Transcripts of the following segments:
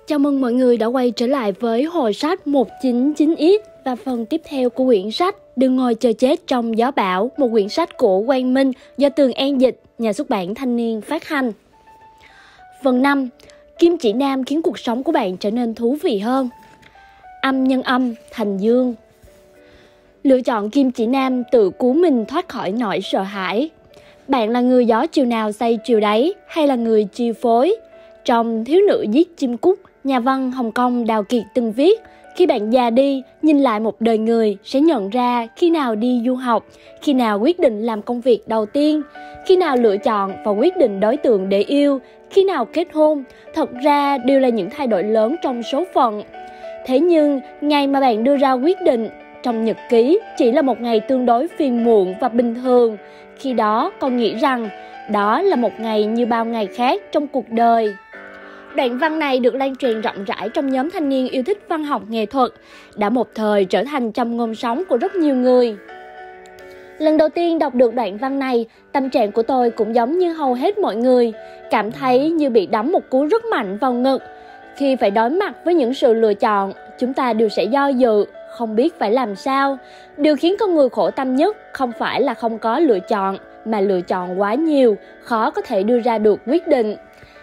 Chào mừng mọi người đã quay trở lại với Hồ Sách 199X và phần tiếp theo của quyển sách Đừng ngồi chờ chết trong gió bão, một quyển sách của Quang Minh do Tường An dịch, nhà xuất bản Thanh Niên phát hành. Phần 5. Kim chỉ nam khiến cuộc sống của bạn trở nên thú vị hơn. Âm nhân âm thành dương. Lựa chọn kim chỉ nam tự cứu mình thoát khỏi nỗi sợ hãi. Bạn là người gió chiều nào xây chiều đấy, hay là người chi phối? Trong Thiếu nữ giết chim cút, nhà văn Hồng Kông Đào Kiệt từng viết: khi bạn già đi, nhìn lại một đời người sẽ nhận ra khi nào đi du học, khi nào quyết định làm công việc đầu tiên, khi nào lựa chọn và quyết định đối tượng để yêu, khi nào kết hôn. Thật ra đều là những thay đổi lớn trong số phận. Thế nhưng, ngày mà bạn đưa ra quyết định trong nhật ký chỉ là một ngày tương đối phiền muộn và bình thường. Khi đó còn nghĩ rằng đó là một ngày như bao ngày khác trong cuộc đời. Đoạn văn này được lan truyền rộng rãi trong nhóm thanh niên yêu thích văn học nghệ thuật, đã một thời trở thành châm ngôn sống của rất nhiều người. Lần đầu tiên đọc được đoạn văn này, tâm trạng của tôi cũng giống như hầu hết mọi người, cảm thấy như bị đấm một cú rất mạnh vào ngực. Khi phải đối mặt với những sự lựa chọn, chúng ta đều sẽ do dự, không biết phải làm sao. Điều khiến con người khổ tâm nhất không phải là không có lựa chọn, mà lựa chọn quá nhiều, khó có thể đưa ra được quyết định.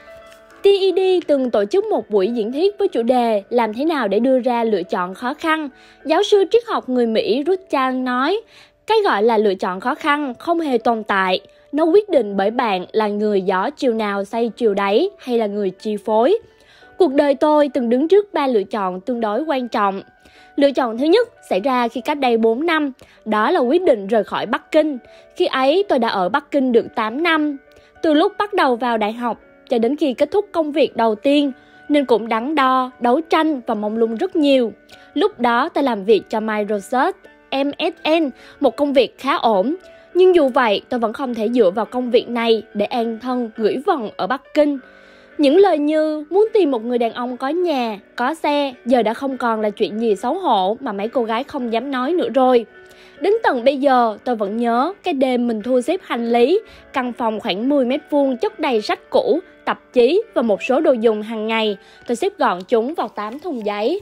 TED từng tổ chức một buổi diễn thuyết với chủ đề làm thế nào để đưa ra lựa chọn khó khăn. Giáo sư triết học người Mỹ Ruth Chan nói, cái gọi là lựa chọn khó khăn không hề tồn tại. Nó quyết định bởi bạn là người gió chiều nào xây chiều đấy, hay là người chi phối. Cuộc đời tôi từng đứng trước 3 lựa chọn tương đối quan trọng. Lựa chọn thứ nhất xảy ra khi cách đây 4 năm, đó là quyết định rời khỏi Bắc Kinh. Khi ấy tôi đã ở Bắc Kinh được 8 năm. Từ lúc bắt đầu vào đại học cho đến khi kết thúc công việc đầu tiên, nên cũng đắn đo, đấu tranh và mông lung rất nhiều. Lúc đó tôi làm việc cho Microsoft MSN, một công việc khá ổn. Nhưng dù vậy, tôi vẫn không thể dựa vào công việc này để an thân gửi vần ở Bắc Kinh. Những lời như muốn tìm một người đàn ông có nhà, có xe, giờ đã không còn là chuyện gì xấu hổ mà mấy cô gái không dám nói nữa rồi. Đến tận bây giờ, tôi vẫn nhớ cái đêm mình thu xếp hành lý, căn phòng khoảng 10 mét vuông chất đầy sách cũ, tạp chí và một số đồ dùng hàng ngày. Tôi xếp gọn chúng vào 8 thùng giấy.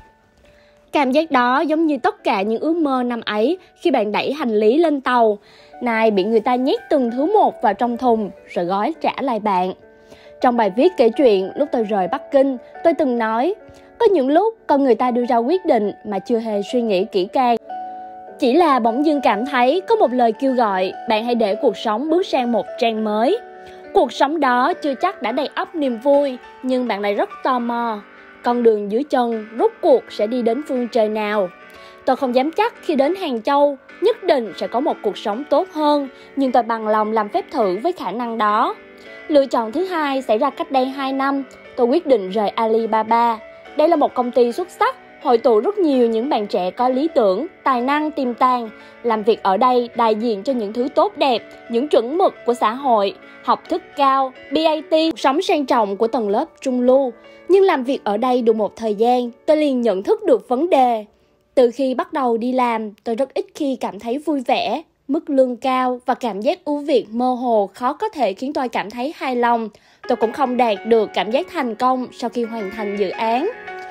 Cảm giác đó giống như tất cả những ước mơ năm ấy khi bạn đẩy hành lý lên tàu. Này bị người ta nhét từng thứ một vào trong thùng rồi gói trả lại bạn. Trong bài viết kể chuyện lúc tôi rời Bắc Kinh, tôi từng nói, có những lúc con người ta đưa ra quyết định mà chưa hề suy nghĩ kỹ càng. Chỉ là bỗng dưng cảm thấy có một lời kêu gọi, bạn hãy để cuộc sống bước sang một trang mới. Cuộc sống đó chưa chắc đã đầy ắp niềm vui, nhưng bạn lại rất tò mò. Con đường dưới chân rốt cuộc sẽ đi đến phương trời nào? Tôi không dám chắc khi đến Hàng Châu nhất định sẽ có một cuộc sống tốt hơn, nhưng tôi bằng lòng làm phép thử với khả năng đó. Lựa chọn thứ hai xảy ra cách đây 2 năm, tôi quyết định rời Alibaba. Đây là một công ty xuất sắc, hội tụ rất nhiều những bạn trẻ có lý tưởng, tài năng tiềm tàng. Làm việc ở đây đại diện cho những thứ tốt đẹp, những chuẩn mực của xã hội, học thức cao, BAT, sống sang trọng của tầng lớp trung lưu. Nhưng làm việc ở đây được một thời gian, tôi liền nhận thức được vấn đề. Từ khi bắt đầu đi làm, tôi rất ít khi cảm thấy vui vẻ. Mức lương cao và cảm giác ưu việt mơ hồ khó có thể khiến tôi cảm thấy hài lòng. Tôi cũng không đạt được cảm giác thành công sau khi hoàn thành dự án.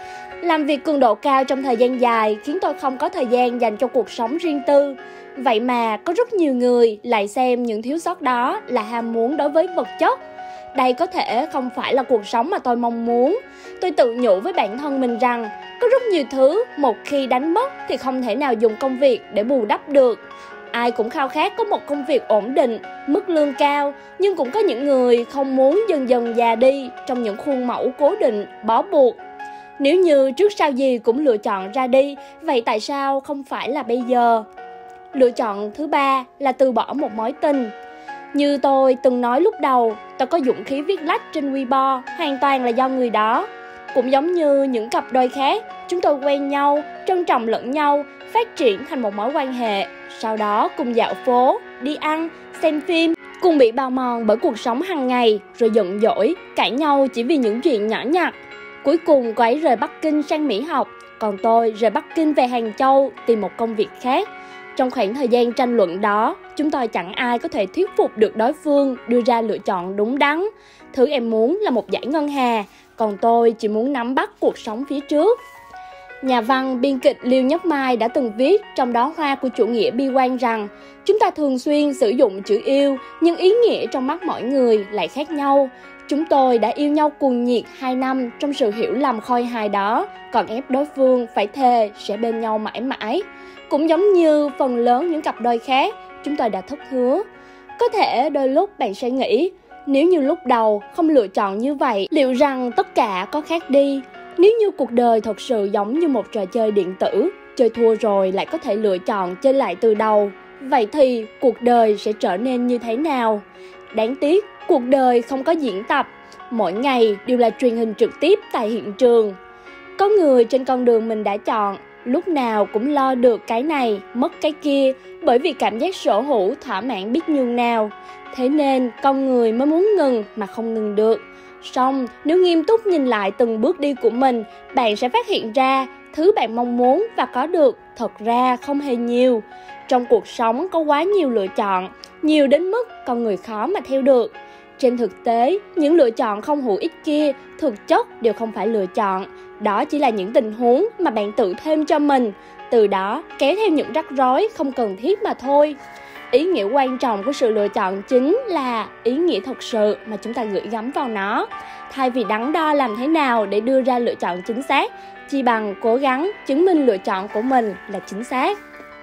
Làm việc cường độ cao trong thời gian dài khiến tôi không có thời gian dành cho cuộc sống riêng tư. Vậy mà có rất nhiều người lại xem những thiếu sót đó là ham muốn đối với vật chất. Đây có thể không phải là cuộc sống mà tôi mong muốn. Tôi tự nhủ với bản thân mình rằng có rất nhiều thứ một khi đánh mất thì không thể nào dùng công việc để bù đắp được. Ai cũng khao khát có một công việc ổn định, mức lương cao, nhưng cũng có những người không muốn dần dần già đi trong những khuôn mẫu cố định, bó buộc. Nếu như trước sau gì cũng lựa chọn ra đi, vậy tại sao không phải là bây giờ? Lựa chọn thứ ba là từ bỏ một mối tình. Như tôi từng nói lúc đầu, tôi có dũng khí viết lách trên Weibo hoàn toàn là do người đó. Cũng giống như những cặp đôi khác, chúng tôi quen nhau, trân trọng lẫn nhau, phát triển thành một mối quan hệ. Sau đó cùng dạo phố, đi ăn, xem phim, cùng bị bào mòn bởi cuộc sống hàng ngày, rồi giận dỗi, cãi nhau chỉ vì những chuyện nhỏ nhặt. Cuối cùng cô ấy rời Bắc Kinh sang Mỹ học, còn tôi rời Bắc Kinh về Hàng Châu tìm một công việc khác. Trong khoảng thời gian tranh luận đó, chúng tôi chẳng ai có thể thuyết phục được đối phương đưa ra lựa chọn đúng đắn. Thứ em muốn là một dải ngân hà, còn tôi chỉ muốn nắm bắt cuộc sống phía trước. Nhà văn, biên kịch Liêu Nhất Mai đã từng viết trong Đóa hoa của chủ nghĩa bi quan rằng chúng ta thường xuyên sử dụng chữ yêu, nhưng ý nghĩa trong mắt mỗi người lại khác nhau. Chúng tôi đã yêu nhau cuồng nhiệt 2 năm trong sự hiểu lầm khôi hài đó, còn ép đối phương phải thề sẽ bên nhau mãi mãi. Cũng giống như phần lớn những cặp đôi khác, chúng tôi đã thất hứa. Có thể đôi lúc bạn sẽ nghĩ, nếu như lúc đầu không lựa chọn như vậy, liệu rằng tất cả có khác đi? Nếu như cuộc đời thật sự giống như một trò chơi điện tử, chơi thua rồi lại có thể lựa chọn chơi lại từ đầu, vậy thì cuộc đời sẽ trở nên như thế nào? Đáng tiếc, cuộc đời không có diễn tập, mỗi ngày đều là truyền hình trực tiếp tại hiện trường. Có người trên con đường mình đã chọn, lúc nào cũng lo được cái này, mất cái kia, bởi vì cảm giác sở hữu thỏa mãn biết nhường nào. Thế nên con người mới muốn ngừng mà không ngừng được. Song nếu nghiêm túc nhìn lại từng bước đi của mình, bạn sẽ phát hiện ra thứ bạn mong muốn và có được thật ra không hề nhiều. Trong cuộc sống có quá nhiều lựa chọn, nhiều đến mức con người khó mà theo được. Trên thực tế, những lựa chọn không hữu ích kia thực chất đều không phải lựa chọn. Đó chỉ là những tình huống mà bạn tự thêm cho mình, từ đó kéo theo những rắc rối không cần thiết mà thôi. Ý nghĩa quan trọng của sự lựa chọn chính là ý nghĩa thật sự mà chúng ta gửi gắm vào nó. Thay vì đắn đo làm thế nào để đưa ra lựa chọn chính xác, chỉ bằng cố gắng chứng minh lựa chọn của mình là chính xác.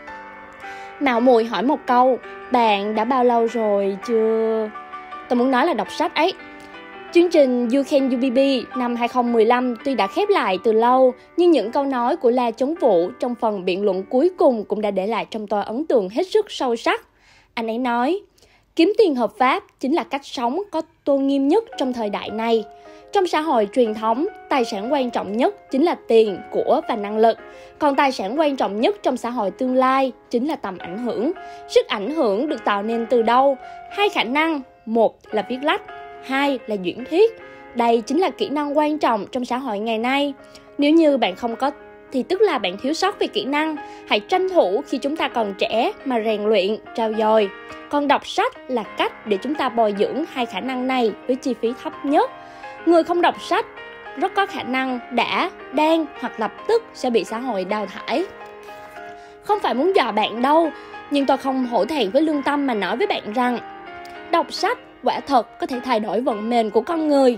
Mạo muội hỏi một câu, bạn đã bao lâu rồi chưa? Tôi muốn nói là đọc sách ấy. Chương trình You Can UBB năm 2015 tuy đã khép lại từ lâu, nhưng những câu nói của La Chống Vũ trong phần biện luận cuối cùng cũng đã để lại trong tôi ấn tượng hết sức sâu sắc. Anh ấy nói, kiếm tiền hợp pháp chính là cách sống có tôn nghiêm nhất trong thời đại này. Trong xã hội truyền thống, tài sản quan trọng nhất chính là tiền, của và năng lực. Còn tài sản quan trọng nhất trong xã hội tương lai chính là tầm ảnh hưởng. Sức ảnh hưởng được tạo nên từ đâu? Hai khả năng, một là viết lách, hai là diễn thuyết. Đây chính là kỹ năng quan trọng trong xã hội ngày nay. Nếu như bạn không có thì tức là bạn thiếu sót về kỹ năng. Hãy tranh thủ khi chúng ta còn trẻ mà rèn luyện, trau dồi. Còn đọc sách là cách để chúng ta bồi dưỡng hai khả năng này với chi phí thấp nhất. Người không đọc sách rất có khả năng đã, đang hoặc lập tức sẽ bị xã hội đào thải. Không phải muốn dọa bạn đâu, nhưng tôi không hổ thẹn với lương tâm mà nói với bạn rằng đọc sách quả thật có thể thay đổi vận mệnh của con người.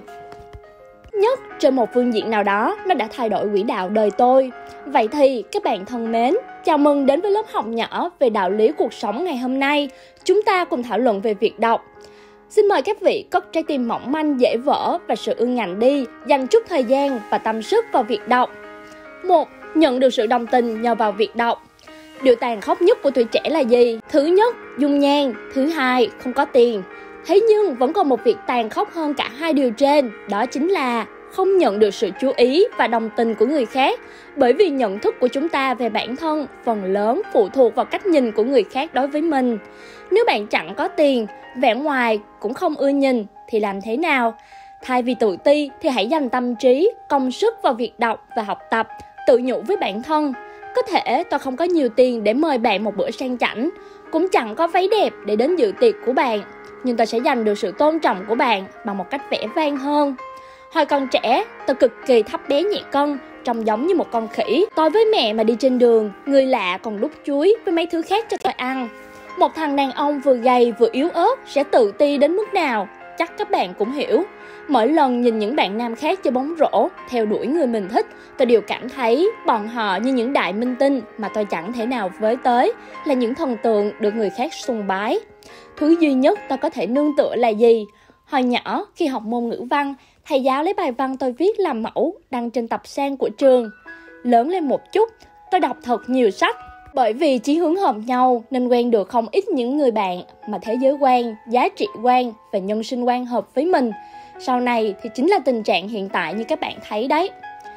Nhất trên một phương diện nào đó, nó đã thay đổi quỹ đạo đời tôi. Vậy thì các bạn thân mến, chào mừng đến với lớp học nhỏ về đạo lý cuộc sống ngày hôm nay. Chúng ta cùng thảo luận về việc đọc. Xin mời các vị cất trái tim mỏng manh dễ vỡ và sự ương ngạnh đi, dành chút thời gian và tâm sức vào việc đọc. 1. Nhận được sự đồng tình nhờ vào việc đọc. Điều tàn khốc nhất của tuổi trẻ là gì? Thứ nhất, dung nhan. Thứ hai, không có tiền. Thế nhưng vẫn còn một việc tàn khốc hơn cả hai điều trên, đó chính là không nhận được sự chú ý và đồng tình của người khác. Bởi vì nhận thức của chúng ta về bản thân phần lớn phụ thuộc vào cách nhìn của người khác đối với mình. Nếu bạn chẳng có tiền, vẻ ngoài cũng không ưa nhìn thì làm thế nào? Thay vì tự ti thì hãy dành tâm trí, công sức vào việc đọc và học tập, tự nhủ với bản thân. Có thể tôi không có nhiều tiền để mời bạn một bữa sang chảnh, cũng chẳng có váy đẹp để đến dự tiệc của bạn, nhưng tôi sẽ giành được sự tôn trọng của bạn bằng một cách vẻ vang hơn. Hồi còn trẻ, tôi cực kỳ thấp bé nhẹ cân, trông giống như một con khỉ. Tôi với mẹ mà đi trên đường, người lạ còn đút chuối với mấy thứ khác cho tôi ăn. Một thằng đàn ông vừa gầy vừa yếu ớt sẽ tự ti đến mức nào, chắc các bạn cũng hiểu. Mỗi lần nhìn những bạn nam khác chơi bóng rổ, theo đuổi người mình thích, tôi đều cảm thấy bọn họ như những đại minh tinh mà tôi chẳng thể nào với tới, là những thần tượng được người khác sùng bái. Thứ duy nhất tôi có thể nương tựa là gì? Hồi nhỏ, khi học môn ngữ văn, thầy giáo lấy bài văn tôi viết làm mẫu, đăng trên tập san của trường. Lớn lên một chút, tôi đọc thật nhiều sách. Bởi vì chí hướng hợp nhau nên quen được không ít những người bạn mà thế giới quan, giá trị quan và nhân sinh quan hợp với mình. Sau này thì chính là tình trạng hiện tại như các bạn thấy đấy.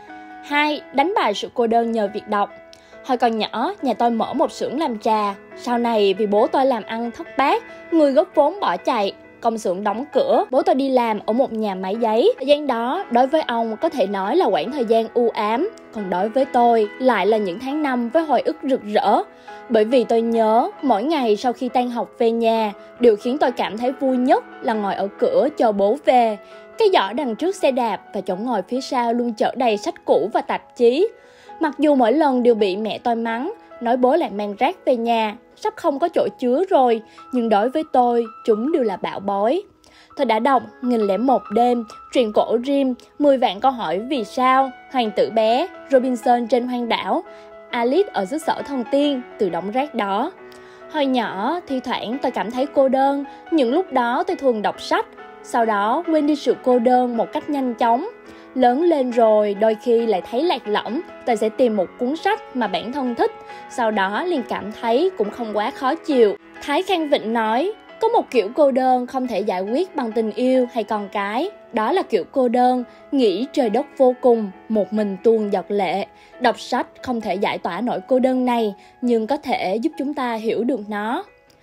2. Đánh bại sự cô đơn nhờ việc đọc. Hồi còn nhỏ, nhà tôi mở một xưởng làm trà. Sau này vì bố tôi làm ăn thất bát, người góp vốn bỏ chạy, công xưởng đóng cửa, bố tôi đi làm ở một nhà máy giấy. Thời gian đó, đối với ông có thể nói là quãng thời gian u ám, còn đối với tôi lại là những tháng năm với hồi ức rực rỡ. Bởi vì tôi nhớ, mỗi ngày sau khi tan học về nhà, điều khiến tôi cảm thấy vui nhất là ngồi ở cửa chờ bố về. Cái giỏ đằng trước xe đạp và chỗ ngồi phía sau luôn chở đầy sách cũ và tạp chí. Mặc dù mỗi lần đều bị mẹ tôi mắng, nói bố lại mang rác về nhà, sắp không có chỗ chứa rồi, nhưng đối với tôi, chúng đều là bảo bối. Tôi đã đọc 1001 đêm, truyện cổ Grimm, 10 vạn câu hỏi vì sao, Hoàng tử bé, Robinson trên hoang đảo, Alice ở xứ sở thần tiên, từ đống rác đó. Hồi nhỏ, thi thoảng tôi cảm thấy cô đơn, những lúc đó tôi thường đọc sách, sau đó quên đi sự cô đơn một cách nhanh chóng. Lớn lên rồi, đôi khi lại thấy lạc lõng, tôi sẽ tìm một cuốn sách mà bản thân thích, sau đó liền cảm thấy cũng không quá khó chịu. Thái Khang Vịnh nói, có một kiểu cô đơn không thể giải quyết bằng tình yêu hay con cái. Đó là kiểu cô đơn, nghĩ trời đất vô cùng, một mình tuôn giọt lệ. Đọc sách không thể giải tỏa nỗi cô đơn này, nhưng có thể giúp chúng ta hiểu được nó.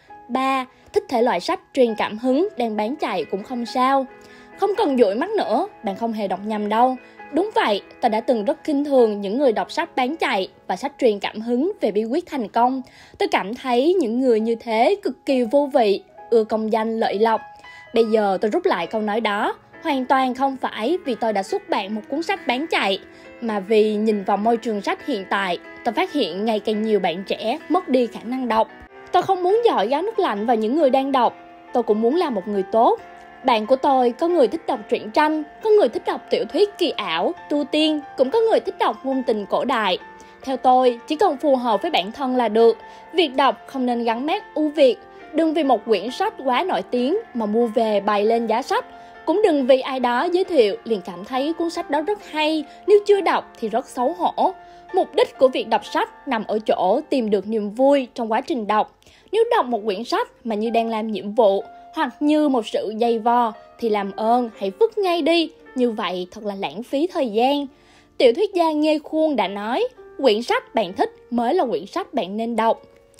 3. Thích thể loại sách truyền cảm hứng đang bán chạy cũng không sao. Không cần dụi mắt nữa, bạn không hề đọc nhầm đâu. Đúng vậy, tôi đã từng rất khinh thường những người đọc sách bán chạy và sách truyền cảm hứng về bí quyết thành công. Tôi cảm thấy những người như thế cực kỳ vô vị, ưa công danh lợi lộc. Bây giờ tôi rút lại câu nói đó, hoàn toàn không phải vì tôi đã xuất bản một cuốn sách bán chạy, mà vì nhìn vào môi trường sách hiện tại, tôi phát hiện ngày càng nhiều bạn trẻ mất đi khả năng đọc. Tôi không muốn dội gáo nước lạnh vào những người đang đọc, tôi cũng muốn là một người tốt. Bạn của tôi có người thích đọc truyện tranh, có người thích đọc tiểu thuyết kỳ ảo, tu tiên, cũng có người thích đọc ngôn tình cổ đại. Theo tôi, chỉ cần phù hợp với bản thân là được. Việc đọc không nên gắn mác ưu việt. Đừng vì một quyển sách quá nổi tiếng mà mua về bày lên giá sách. Cũng đừng vì ai đó giới thiệu liền cảm thấy cuốn sách đó rất hay, nếu chưa đọc thì rất xấu hổ. Mục đích của việc đọc sách nằm ở chỗ tìm được niềm vui trong quá trình đọc. Nếu đọc một quyển sách mà như đang làm nhiệm vụ, hoặc như một sự dày vò, thì làm ơn hãy vứt ngay đi, như vậy thật là lãng phí thời gian. Tiểu thuyết gia Nghê Khuôn đã nói, quyển sách bạn thích mới là quyển sách bạn nên đọc.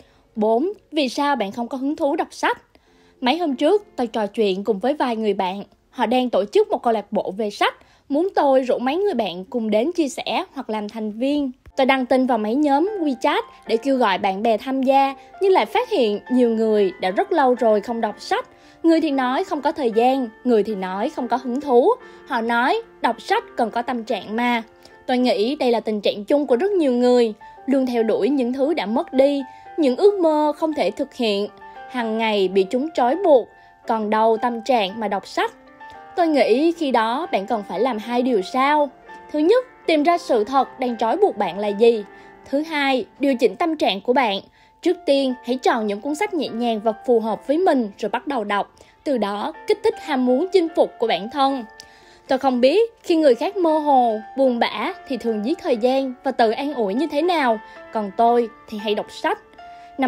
4. Vì sao bạn không có hứng thú đọc sách? Mấy hôm trước, tôi trò chuyện cùng với vài người bạn. Họ đang tổ chức một câu lạc bộ về sách, muốn tôi rủ mấy người bạn cùng đến chia sẻ hoặc làm thành viên. Tôi đăng tin vào mấy nhóm WeChat để kêu gọi bạn bè tham gia, nhưng lại phát hiện nhiều người đã rất lâu rồi không đọc sách. Người thì nói không có thời gian, người thì nói không có hứng thú. Họ nói đọc sách cần có tâm trạng mà. Tôi nghĩ đây là tình trạng chung của rất nhiều người, luôn theo đuổi những thứ đã mất đi, những ước mơ không thể thực hiện, hàng ngày bị chúng trói buộc, còn đâu tâm trạng mà đọc sách. Tôi nghĩ khi đó bạn cần phải làm 2 điều sau. Thứ nhất, tìm ra sự thật đang trói buộc bạn là gì. Thứ hai, điều chỉnh tâm trạng của bạn. Trước tiên, hãy chọn những cuốn sách nhẹ nhàng và phù hợp với mình rồi bắt đầu đọc. Từ đó, kích thích ham muốn chinh phục của bản thân. Tôi không biết khi người khác mơ hồ, buồn bã thì thường giết thời gian và tự an ủi như thế nào. Còn tôi thì hay đọc sách. Năm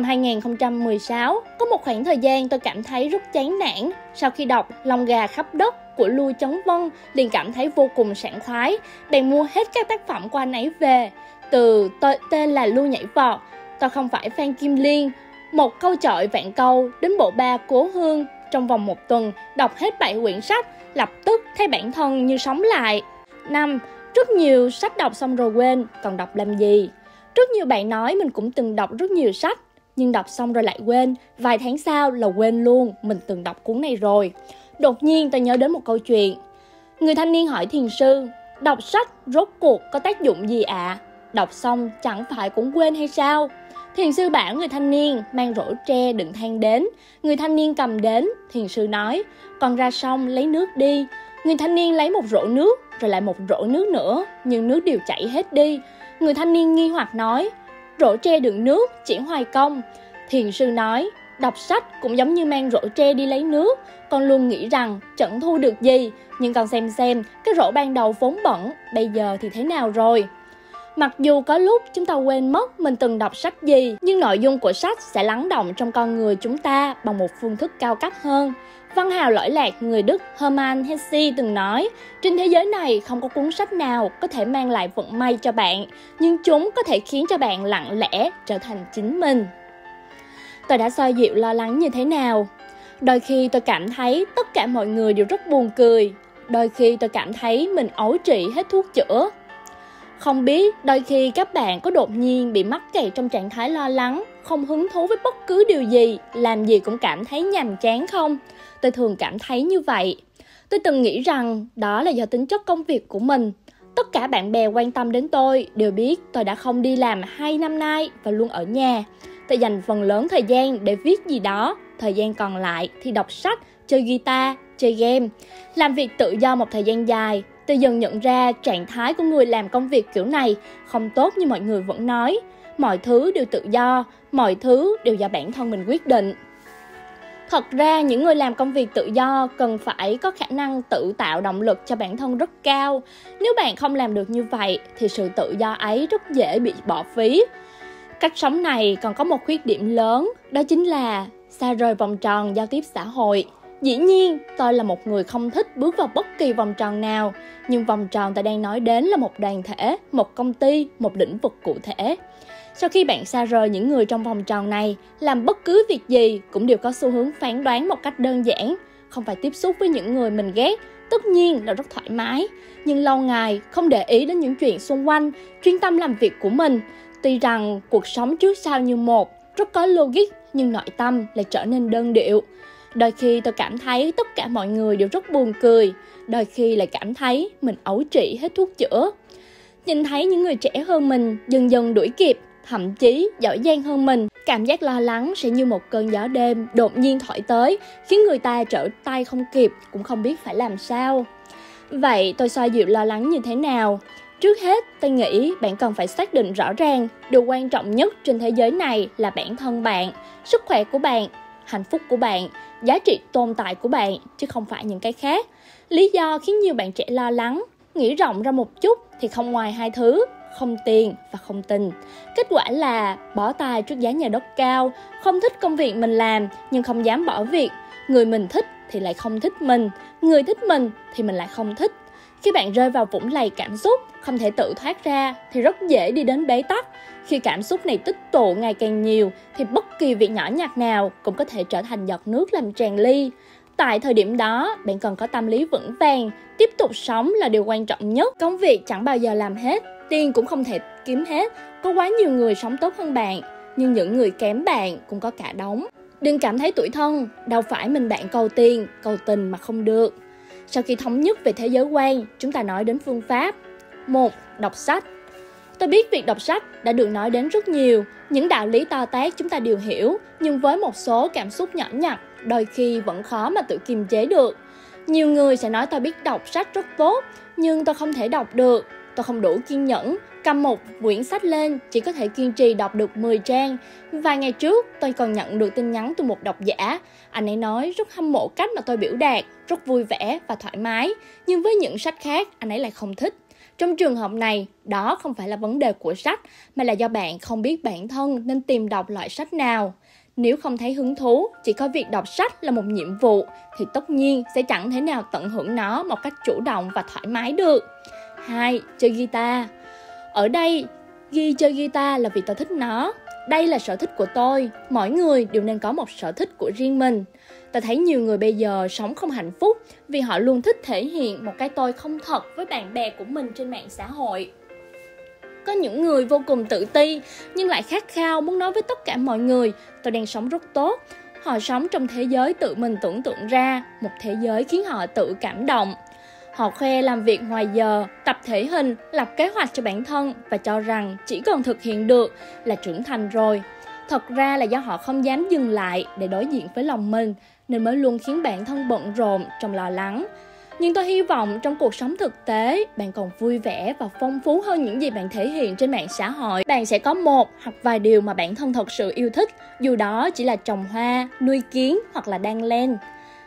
2016, có một khoảng thời gian tôi cảm thấy rất chán nản. Sau khi đọc Lông gà khắp đất của Lưu Chấn Vân, liền cảm thấy vô cùng sảng khoái. Bèn mua hết các tác phẩm của anh ấy về. Từ tên là Lưu Nhảy Vọt, Tôi không phải Phan Kim Liên, Một câu chọi vạn câu, đến bộ 3 Cố Hương. Trong vòng 1 tuần, đọc hết 7 quyển sách, lập tức thấy bản thân như sống lại. 5. Rất nhiều sách đọc xong rồi quên, còn đọc làm gì? Rất nhiều bạn nói mình cũng từng đọc rất nhiều sách, nhưng đọc xong rồi lại quên, vài tháng sau là quên luôn mình từng đọc cuốn này rồi. Đột nhiên tôi nhớ đến một câu chuyện. Người thanh niên hỏi thiền sư, đọc sách rốt cuộc có tác dụng gì ạ? Đọc xong chẳng phải cũng quên hay sao? Thiền sư bảo người thanh niên mang rổ tre đựng than đến. Người thanh niên cầm đến, thiền sư nói, con ra sông lấy nước đi. Người thanh niên lấy một rổ nước, rồi lại một rổ nước nữa, nhưng nước đều chảy hết đi. Người thanh niên nghi hoặc nói, rổ tre đựng nước chỉ hoài công. Thiền sư nói, đọc sách cũng giống như mang rổ tre đi lấy nước. Con luôn nghĩ rằng chẳng thu được gì, nhưng con xem cái rổ ban đầu vốn bẩn, bây giờ thì thế nào rồi? Mặc dù có lúc chúng ta quên mất mình từng đọc sách gì, nhưng nội dung của sách sẽ lắng động trong con người chúng ta bằng một phương thức cao cấp hơn. Văn hào lỗi lạc người Đức Hermann Hesse từng nói, trên thế giới này không có cuốn sách nào có thể mang lại vận may cho bạn, nhưng chúng có thể khiến cho bạn lặng lẽ trở thành chính mình. Tôi đã xoa dịu lo lắng như thế nào? Đôi khi tôi cảm thấy tất cả mọi người đều rất buồn cười. Đôi khi tôi cảm thấy mình ấu trĩ hết thuốc chữa. Không biết đôi khi các bạn có đột nhiên bị mắc kẹt trong trạng thái lo lắng, không hứng thú với bất cứ điều gì, làm gì cũng cảm thấy nhàm chán không? Tôi thường cảm thấy như vậy. Tôi từng nghĩ rằng đó là do tính chất công việc của mình. Tất cả bạn bè quan tâm đến tôi đều biết tôi đã không đi làm 2 năm nay và luôn ở nhà. Tôi dành phần lớn thời gian để viết gì đó, thời gian còn lại thì đọc sách, chơi guitar, chơi game, làm việc tự do một thời gian dài. Tôi dần nhận ra trạng thái của người làm công việc kiểu này không tốt như mọi người vẫn nói. Mọi thứ đều tự do, mọi thứ đều do bản thân mình quyết định. Thật ra những người làm công việc tự do cần phải có khả năng tự tạo động lực cho bản thân rất cao. Nếu bạn không làm được như vậy thì sự tự do ấy rất dễ bị bỏ phí. Cách sống này còn có một khuyết điểm lớn, đó chính là xa rời vòng tròn giao tiếp xã hội. Dĩ nhiên, tôi là một người không thích bước vào bất kỳ vòng tròn nào, nhưng vòng tròn tôi đang nói đến là một đoàn thể, một công ty, một lĩnh vực cụ thể. Sau khi bạn xa rời những người trong vòng tròn này, làm bất cứ việc gì cũng đều có xu hướng phán đoán một cách đơn giản. Không phải tiếp xúc với những người mình ghét, tất nhiên là rất thoải mái. Nhưng lâu ngày không để ý đến những chuyện xung quanh, chuyên tâm làm việc của mình. Tuy rằng cuộc sống trước sau như một, rất có logic, nhưng nội tâm lại trở nên đơn điệu. Đôi khi tôi cảm thấy tất cả mọi người đều rất buồn cười, đôi khi lại cảm thấy mình ấu trĩ hết thuốc chữa. Nhìn thấy những người trẻ hơn mình dần dần đuổi kịp, thậm chí giỏi giang hơn mình, cảm giác lo lắng sẽ như một cơn gió đêm đột nhiên thổi tới, khiến người ta trở tay không kịp, cũng không biết phải làm sao. Vậy tôi xoa dịu lo lắng như thế nào? Trước hết, tôi nghĩ bạn cần phải xác định rõ ràng điều quan trọng nhất trên thế giới này là bản thân bạn, sức khỏe của bạn, hạnh phúc của bạn, giá trị tồn tại của bạn, chứ không phải những cái khác. Lý do khiến nhiều bạn trẻ lo lắng, nghĩ rộng ra một chút thì không ngoài hai thứ: không tiền và không tình. Kết quả là bỏ tay trước giá nhà đất cao, không thích công việc mình làm nhưng không dám bỏ việc. Người mình thích thì lại không thích mình, người thích mình thì mình lại không thích. Khi bạn rơi vào vũng lầy cảm xúc, không thể tự thoát ra thì rất dễ đi đến bế tắc. Khi cảm xúc này tích tụ ngày càng nhiều thì bất kỳ việc nhỏ nhặt nào cũng có thể trở thành giọt nước làm tràn ly. Tại thời điểm đó, bạn cần có tâm lý vững vàng, tiếp tục sống là điều quan trọng nhất. Công việc chẳng bao giờ làm hết, tiền cũng không thể kiếm hết. Có quá nhiều người sống tốt hơn bạn, nhưng những người kém bạn cũng có cả đống. Đừng cảm thấy tủi thân, đâu phải mình bạn cầu tiền, cầu tình mà không được. Sau khi thống nhất về thế giới quan, chúng ta nói đến phương pháp. 1. Đọc sách. Tôi biết việc đọc sách đã được nói đến rất nhiều, những đạo lý to tát chúng ta đều hiểu, nhưng với một số cảm xúc nhỏ nhặt, đôi khi vẫn khó mà tự kiềm chế được. Nhiều người sẽ nói tôi biết đọc sách rất tốt, nhưng tôi không thể đọc được, tôi không đủ kiên nhẫn, cầm một quyển sách lên chỉ có thể kiên trì đọc được 10 trang. Vài ngày trước, tôi còn nhận được tin nhắn từ một độc giả. Anh ấy nói rất hâm mộ cách mà tôi biểu đạt, rất vui vẻ và thoải mái, nhưng với những sách khác, anh ấy lại không thích. Trong trường hợp này, đó không phải là vấn đề của sách, mà là do bạn không biết bản thân nên tìm đọc loại sách nào. Nếu không thấy hứng thú, chỉ có việc đọc sách là một nhiệm vụ, thì tất nhiên sẽ chẳng thể nào tận hưởng nó một cách chủ động và thoải mái được. 2. Chơi guitar. Ở đây, chơi guitar là vì tôi thích nó. Đây là sở thích của tôi. Mỗi người đều nên có một sở thích của riêng mình. Tôi thấy nhiều người bây giờ sống không hạnh phúc vì họ luôn thích thể hiện một cái tôi không thật với bạn bè của mình trên mạng xã hội. Có những người vô cùng tự ti nhưng lại khát khao muốn nói với tất cả mọi người tôi đang sống rất tốt. Họ sống trong thế giới tự mình tưởng tượng ra, một thế giới khiến họ tự cảm động. Họ khoe làm việc ngoài giờ, tập thể hình, lập kế hoạch cho bản thân và cho rằng chỉ cần thực hiện được là trưởng thành rồi. Thật ra là do họ không dám dừng lại để đối diện với lòng mình, nên mới luôn khiến bản thân bận rộn trong lo lắng. Nhưng tôi hy vọng trong cuộc sống thực tế, bạn còn vui vẻ và phong phú hơn những gì bạn thể hiện trên mạng xã hội. Bạn sẽ có một hoặc vài điều mà bản thân thật sự yêu thích, dù đó chỉ là trồng hoa, nuôi kiến hoặc là đan len.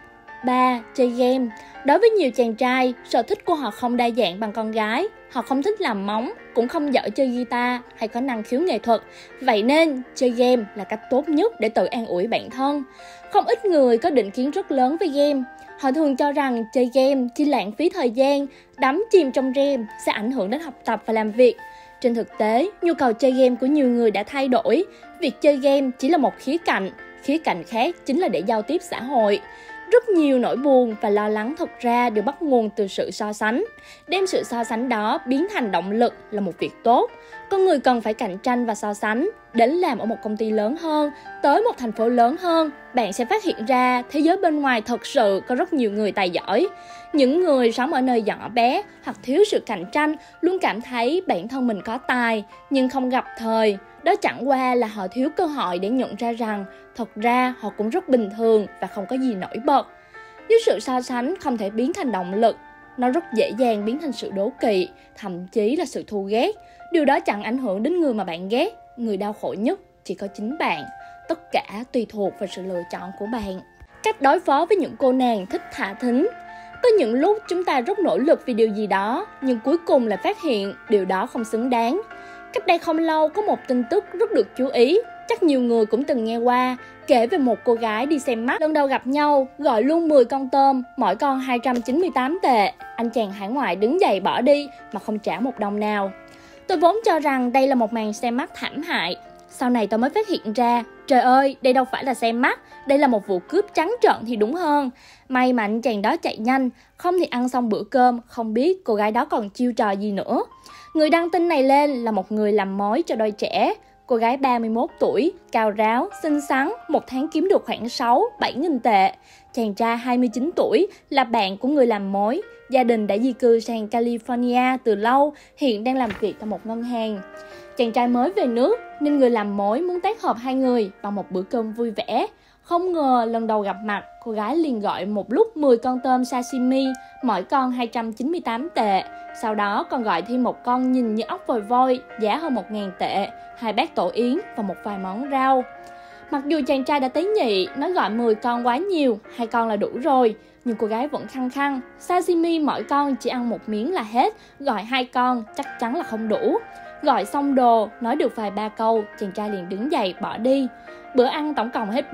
3. Chơi game. Đối với nhiều chàng trai, sở thích của họ không đa dạng bằng con gái. Họ không thích làm móng, cũng không giỏi chơi guitar hay có năng khiếu nghệ thuật. Vậy nên, chơi game là cách tốt nhất để tự an ủi bản thân. Không ít người có định kiến rất lớn với game. Họ thường cho rằng chơi game chỉ lãng phí thời gian, đắm chìm trong game sẽ ảnh hưởng đến học tập và làm việc. Trên thực tế, nhu cầu chơi game của nhiều người đã thay đổi. Việc chơi game chỉ là một khía cạnh. Khía cạnh khác chính là để giao tiếp xã hội. Rất nhiều nỗi buồn và lo lắng thật ra đều bắt nguồn từ sự so sánh. Đem sự so sánh đó biến thành động lực là một việc tốt. Con người cần phải cạnh tranh và so sánh. Đến làm ở một công ty lớn hơn, tới một thành phố lớn hơn, bạn sẽ phát hiện ra thế giới bên ngoài thật sự có rất nhiều người tài giỏi. Những người sống ở nơi nhỏ bé hoặc thiếu sự cạnh tranh luôn cảm thấy bản thân mình có tài nhưng không gặp thời. Đó chẳng qua là họ thiếu cơ hội để nhận ra rằng thật ra họ cũng rất bình thường và không có gì nổi bật. Nếu sự so sánh không thể biến thành động lực, nó rất dễ dàng biến thành sự đố kỵ, thậm chí là sự thù ghét. Điều đó chẳng ảnh hưởng đến người mà bạn ghét, người đau khổ nhất chỉ có chính bạn. Tất cả tùy thuộc vào sự lựa chọn của bạn. Cách đối phó với những cô nàng thích thả thính. Có những lúc chúng ta rất nỗ lực vì điều gì đó, nhưng cuối cùng lại phát hiện điều đó không xứng đáng. Cách đây không lâu có một tin tức rất được chú ý, chắc nhiều người cũng từng nghe qua, kể về một cô gái đi xem mắt. Lần đầu gặp nhau, gọi luôn 10 con tôm, mỗi con 298 tệ. Anh chàng hải ngoại đứng dậy bỏ đi mà không trả một đồng nào. Tôi vốn cho rằng đây là một màn xem mắt thảm hại. Sau này tôi mới phát hiện ra, trời ơi, đây đâu phải là xem mắt, đây là một vụ cướp trắng trợn thì đúng hơn. May mà anh chàng đó chạy nhanh, không thì ăn xong bữa cơm, không biết cô gái đó còn chiêu trò gì nữa. Người đăng tin này lên là một người làm mối cho đôi trẻ. Cô gái 31 tuổi, cao ráo, xinh xắn, một tháng kiếm được khoảng 6-7 nghìn tệ. Chàng trai 29 tuổi là bạn của người làm mối. Gia đình đã di cư sang California từ lâu, hiện đang làm việc tại một ngân hàng. Chàng trai mới về nước nên người làm mối muốn tác hợp hai người bằng một bữa cơm vui vẻ. Không ngờ lần đầu gặp mặt, cô gái liền gọi một lúc 10 con tôm sashimi, mỗi con 298 tệ. Sau đó còn gọi thêm một con nhìn như ốc vồi voi, giá hơn 1.000 tệ, 2 bát tổ yến và một vài món rau. Mặc dù chàng trai đã tế nhị, nói gọi 10 con quá nhiều, 2 con là đủ rồi, nhưng cô gái vẫn khăng khăng, sashimi mỗi con chỉ ăn một miếng là hết, gọi 2 con chắc chắn là không đủ. Gọi xong đồ, nói được vài ba câu, chàng trai liền đứng dậy bỏ đi. Bữa ăn tổng cộng hết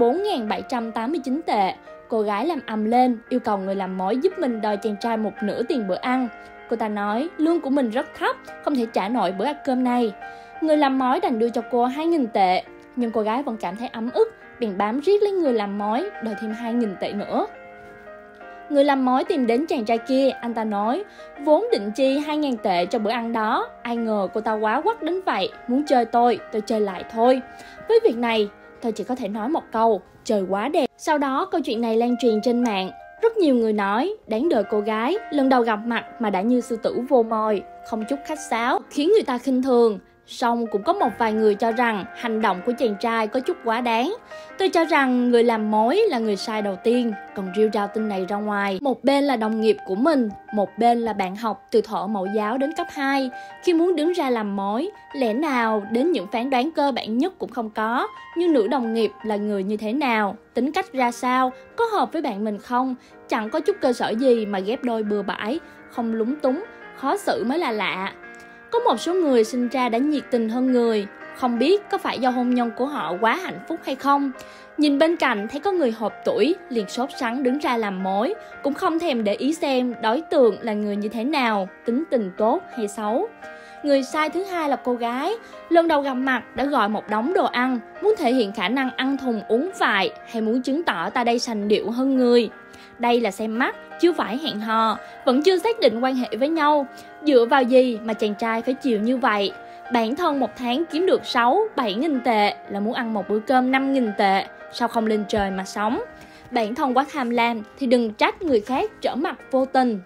4.789 tệ. Cô gái làm ầm lên, yêu cầu người làm mối giúp mình đòi chàng trai một nửa tiền bữa ăn. Cô ta nói lương của mình rất thấp, không thể trả nổi bữa ăn cơm này. Người làm mối đành đưa cho cô 2.000 tệ, nhưng cô gái vẫn cảm thấy ấm ức, bèn bám riết lấy người làm mối, đòi thêm 2.000 tệ nữa. Người làm mối tìm đến chàng trai kia, anh ta nói vốn định chi 2.000 tệ cho bữa ăn đó, ai ngờ cô ta quá quắt đến vậy, muốn chơi tôi chơi lại thôi. Với việc này, tôi chỉ có thể nói một câu, trời quá đẹp. Sau đó câu chuyện này lan truyền trên mạng, rất nhiều người nói đáng đời cô gái, lần đầu gặp mặt mà đã như sư tử vô mồi, không chút khách sáo, khiến người ta khinh thường. Song cũng có một vài người cho rằng hành động của chàng trai có chút quá đáng. Tôi cho rằng người làm mối là người sai đầu tiên, còn rêu rao tin này ra ngoài. Một bên là đồng nghiệp của mình, một bên là bạn học từ thuở mẫu giáo đến cấp 2. Khi muốn đứng ra làm mối, lẽ nào đến những phán đoán cơ bản nhất cũng không có. Nhưng nữ đồng nghiệp là người như thế nào, tính cách ra sao, có hợp với bạn mình không, chẳng có chút cơ sở gì mà ghép đôi bừa bãi, không lúng túng, khó xử mới là lạ. Có một số người sinh ra đã nhiệt tình hơn người, không biết có phải do hôn nhân của họ quá hạnh phúc hay không. Nhìn bên cạnh thấy có người hợp tuổi, liền sốt sắng đứng ra làm mối, cũng không thèm để ý xem đối tượng là người như thế nào, tính tình tốt hay xấu. Người sai thứ hai là cô gái, lần đầu gặp mặt đã gọi một đống đồ ăn, muốn thể hiện khả năng ăn thùng uống vại hay muốn chứng tỏ ta đây sành điệu hơn người. Đây là xem mắt, chưa phải hẹn hò, vẫn chưa xác định quan hệ với nhau. Dựa vào gì mà chàng trai phải chịu như vậy? Bản thân một tháng kiếm được 6-7 nghìn tệ là muốn ăn một bữa cơm 5 nghìn tệ, sao không lên trời mà sống? Bản thân quá tham lam thì đừng trách người khác trở mặt vô tình.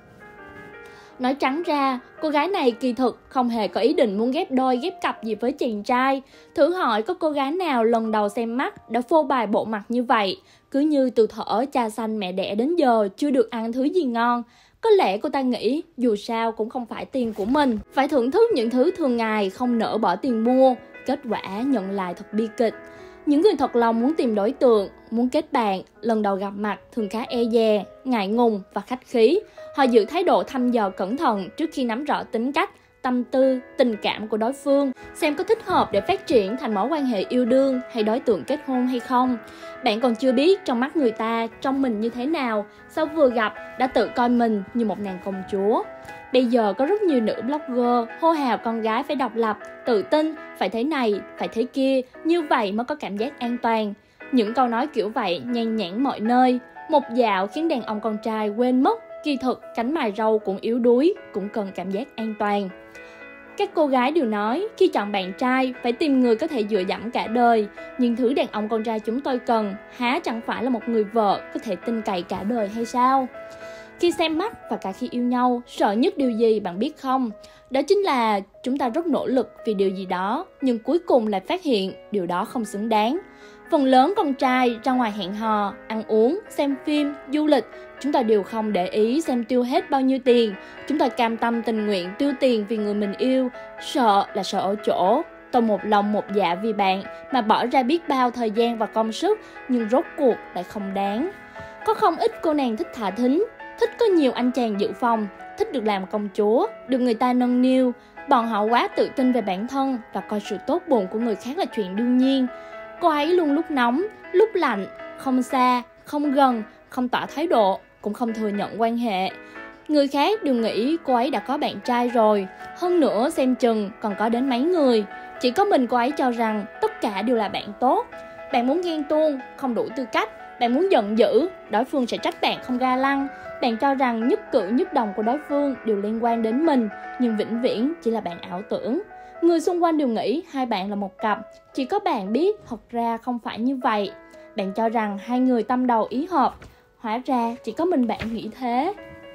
Nói trắng ra, cô gái này kỳ thực không hề có ý định muốn ghép đôi ghép cặp gì với chàng trai. Thử hỏi có cô gái nào lần đầu xem mắt đã phô bày bộ mặt như vậy, cứ như từ thuở cha sanh mẹ đẻ đến giờ chưa được ăn thứ gì ngon. Có lẽ cô ta nghĩ dù sao cũng không phải tiền của mình, phải thưởng thức những thứ thường ngày không nỡ bỏ tiền mua. Kết quả nhận lại thật bi kịch. Những người thật lòng muốn tìm đối tượng, muốn kết bạn, lần đầu gặp mặt thường khá e dè, ngại ngùng và khách khí. Họ giữ thái độ thăm dò cẩn thận trước khi nắm rõ tính cách, tâm tư, tình cảm của đối phương, xem có thích hợp để phát triển thành mối quan hệ yêu đương hay đối tượng kết hôn hay không. Bạn còn chưa biết trong mắt người ta trong mình như thế nào, sau vừa gặp đã tự coi mình như một nàng công chúa. Bây giờ có rất nhiều nữ blogger hô hào con gái phải độc lập, tự tin, phải thế này, phải thế kia, như vậy mới có cảm giác an toàn. Những câu nói kiểu vậy nhan nhản mọi nơi. Một dạo khiến đàn ông con trai quên mất kỳ thực cánh mài râu cũng yếu đuối, cũng cần cảm giác an toàn. Các cô gái đều nói khi chọn bạn trai phải tìm người có thể dựa dẫm cả đời. Nhưng thứ đàn ông con trai chúng tôi cần há chẳng phải là một người vợ có thể tin cậy cả đời hay sao? Khi xem mắt và cả khi yêu nhau, sợ nhất điều gì bạn biết không? Đó chính là chúng ta rất nỗ lực vì điều gì đó, nhưng cuối cùng lại phát hiện điều đó không xứng đáng. Phần lớn con trai ra ngoài hẹn hò, ăn uống, xem phim, du lịch, chúng ta đều không để ý xem tiêu hết bao nhiêu tiền. Chúng ta cam tâm tình nguyện tiêu tiền vì người mình yêu. Sợ là sợ ở chỗ tôi một lòng một dạ vì bạn mà bỏ ra biết bao thời gian và công sức, nhưng rốt cuộc lại không đáng. Có không ít cô nàng thích thả thính, thích có nhiều anh chàng dự phòng, thích được làm công chúa, được người ta nâng niu. Bọn họ quá tự tin về bản thân và coi sự tốt bụng của người khác là chuyện đương nhiên. Cô ấy luôn lúc nóng, lúc lạnh, không xa, không gần, không tỏ thái độ, cũng không thừa nhận quan hệ. Người khác đều nghĩ cô ấy đã có bạn trai rồi, hơn nữa xem chừng còn có đến mấy người. Chỉ có mình cô ấy cho rằng tất cả đều là bạn tốt. Bạn muốn ghen tuông, không đủ tư cách. Bạn muốn giận dữ, đối phương sẽ trách bạn không ga lăng. Bạn cho rằng nhất cử nhất động của đối phương đều liên quan đến mình, nhưng vĩnh viễn chỉ là bạn ảo tưởng. Người xung quanh đều nghĩ hai bạn là một cặp, chỉ có bạn biết thật ra không phải như vậy. Bạn cho rằng hai người tâm đầu ý hợp, hóa ra chỉ có mình bạn nghĩ thế.